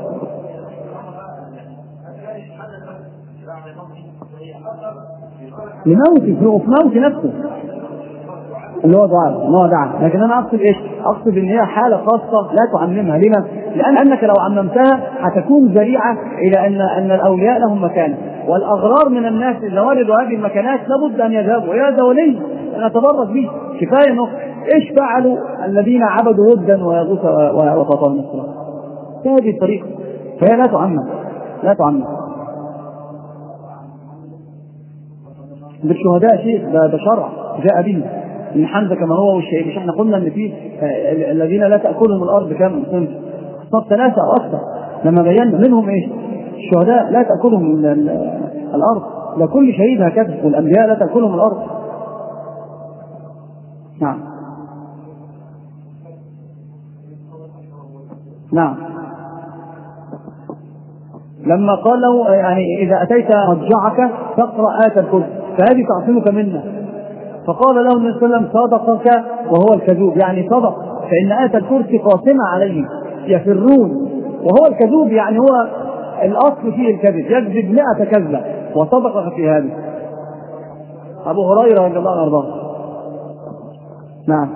لموته في موت نفسه اللي هو دعاء ما هو دعاء، لكن انا اقصد ايش؟ اقصد ان هي حاله خاصه لا تعممها. لما؟ لان انك لو عممتها هتكون ذريعه الى ان ان الاولياء لهم مكانه، والاغرار من الناس اذا وجدوا هذه المكانات لابد ان يذهبوا يا ذا ولي ان اتبرك به. كفايه انه ايش فعلوا الذين عبدوا ودا ويغوث وتطاول النصر بهذه الطريقه، فهي لا تعمم لا تعمم. بالشهداء شيء ده شرع جاء به من حمزه كما هو والشهيد. مش احنا قلنا ان في الذين لا تاكلهم الارض كم صنف؟ صف ثلاثه او اكثر لما بينا منهم ايش؟ الشهداء لا تاكلهم الارض، لكل شهيد هكذا، والانبياء لا تاكلهم الارض. نعم نعم. لما قال له يعني اذا اتيت مضجعك فاقرا آية الكرسي فهذه تعصمك منا، فقال له النبي صلى الله عليه وسلم صدقك وهو الكذوب، يعني صدق فإن آية الكرسي قاسمة عليهم يفرون، وهو الكذوب يعني هو الأصل فيه الكذب، يكذب مئة كذبة وصدقك في هذا. أبو هريرة رضي الله عنه وارضاه. نعم.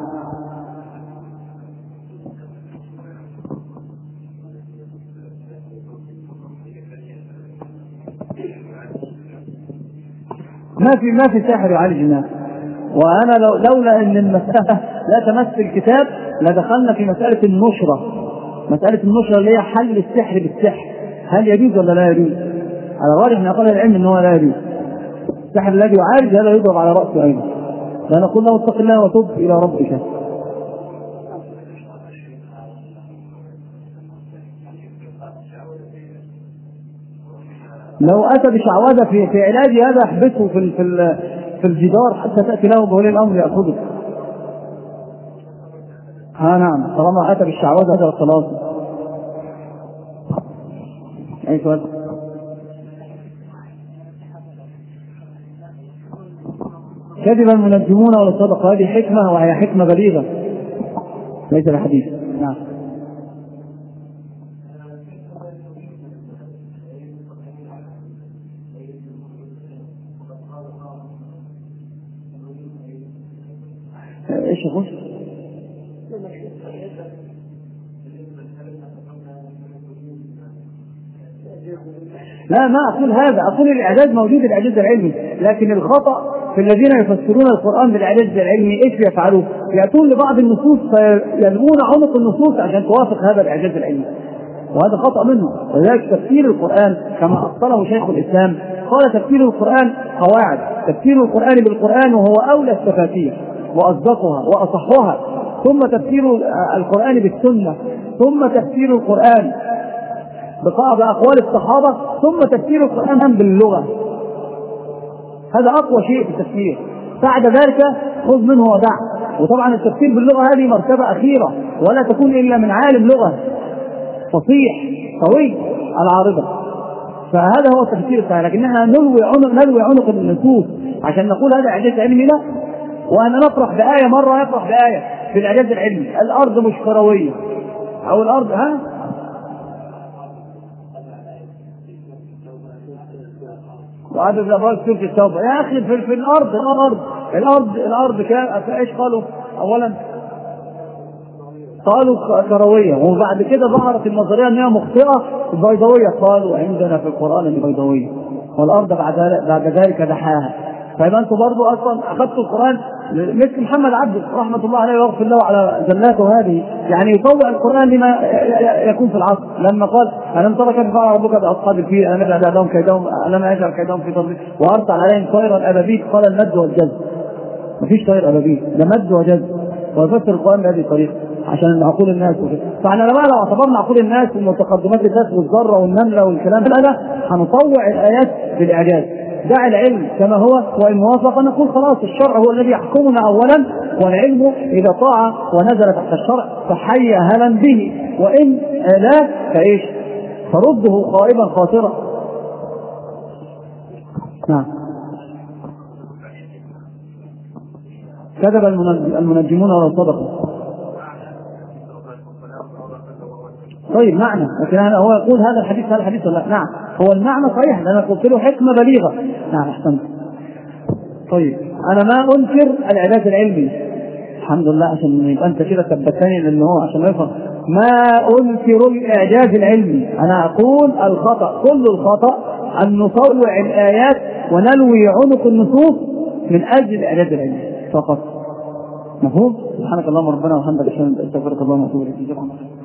ما في ما في ساحر يعالج الناس، وأنا لو لولا أن المسألة لا تمس الكتاب لدخلنا في مسألة النشرة. مسألة النشرة اللي هي حل السحر بالسحر، هل يجوز ولا لا يجوز؟ على الراجح من أقوال العلم أنه لا يجوز. السحر الذي يعالج هذا يضرب على رأسه أيضا، فنقول له اتق الله وتب إلى ربك. لو أتى بشعوذة في في علاج هذا احبسه في في في الجدار حتى تأتي له بولي الأمر يأخذه. ها نعم، طالما أتى بالشعوذة هذا خلاص. أي سؤال؟ كذبا منجمون ولا صدق، هذه حكمة وهي حكمة بليغة ليس بحديث. نعم. ايش يقول؟ لا ما اقول هذا، اقول الاعجاز موجود، الاعجاز العلمي، لكن الخطأ في الذين يفسرون القرآن بالاعجاز العلمي ايش بيفعلوا؟ يأتون لبعض النصوص فيلغون عنق النصوص عشان توافق هذا الاعجاز العلمي، وهذا خطأ منه. ولذلك تفسير القرآن كما أبطله شيخ الإسلام قال تفسير القرآن قواعد، تفسير القرآن بالقرآن وهو أولى التفاسير وأصدقها وأصحها، ثم تفسير القرآن بالسنة، ثم تفسير القرآن بقاء أقوال الصحابة، ثم تفسير القرآن باللغة. هذا أقوى شيء في التفسير، بعد ذلك خذ منه ودع. وطبعا التفسير باللغة هذه مرتبة أخيرة ولا تكون إلا من عالم لغة فصيح قوي العارضة، فهذا هو التفسير الصحيح. لكن احنا نلوي عنق نلوي عنق النصوص عشان نقول هذا إعجاز علمي، لا. وأنا نفرح بآية مرة يفرح بآية في الإعجاز العلمي، الأرض مش كروية أو الأرض ها وعدد الأبراج سورة التوبة. يا أخي في, في الأرض الأرض الأرض الأرض إيش قالوا؟ أولا قالوا كروية، وبعد كده ظهرت النظرية أنها مخطئة البيضاوية، قالوا عندنا في القرآن البيضاوية، والأرض بعد بعد ذلك دحاها. فيبقى أنتم برضو أصلا أخذتوا القرآن مثل محمد عبد رحمة الله عليه ويغفر له على زلاته هذه، يعني يطوع القرآن لما يكون في العصر. لما قال ألم ترى كيف فعل ربك بأصحاب الفيل ألم يجعل لهم كيدهم ألم يجعل كيدهم في تضليل وأرسل عليهم طيرا أبابيل، قال المد والجزم. مفيش طير أبابيل، ده مد وجزم. ويفسر القرآن بهذه الطريقة عشان عقول الناس وكده. فاحنا لما لو اعتبرنا عقول الناس ومتقدمات الناس والذره والنمله والكلام ده هنطوع الايات بالاعجاز، دع العلم كما هو، وإن وافق نقول خلاص الشرع هو الذي يحكمنا أولا، والعلم إذا طاع ونزل تحت الشرع فحي هلا به، وإن لا فإيش فرده خائبا خاسرا. نعم. كذب المنجمون ولا صدقوا. طيب معنى، لكن هو يقول هذا الحديث هذا الحديث ولا نعم هو المعنى صحيح، لأن قلت له حكمة بليغة. نعم أحسنت. طيب أنا ما أنكر الإعجاز العلمي، الحمد لله، عشان يبقى أنت كده ثبتني، لأنه هو عشان يفهم ما أنكر الإعجاز العلمي، أنا أقول الخطأ كل الخطأ أن نطوع الآيات ونلوي عنق النصوص من أجل الإعجاز العلمي فقط. مفهوم؟ سبحانك اللهم ربنا وبحمدك، أشهد أن لا إله إلا أنت، أستغفرك اللهم وأتوب إليك.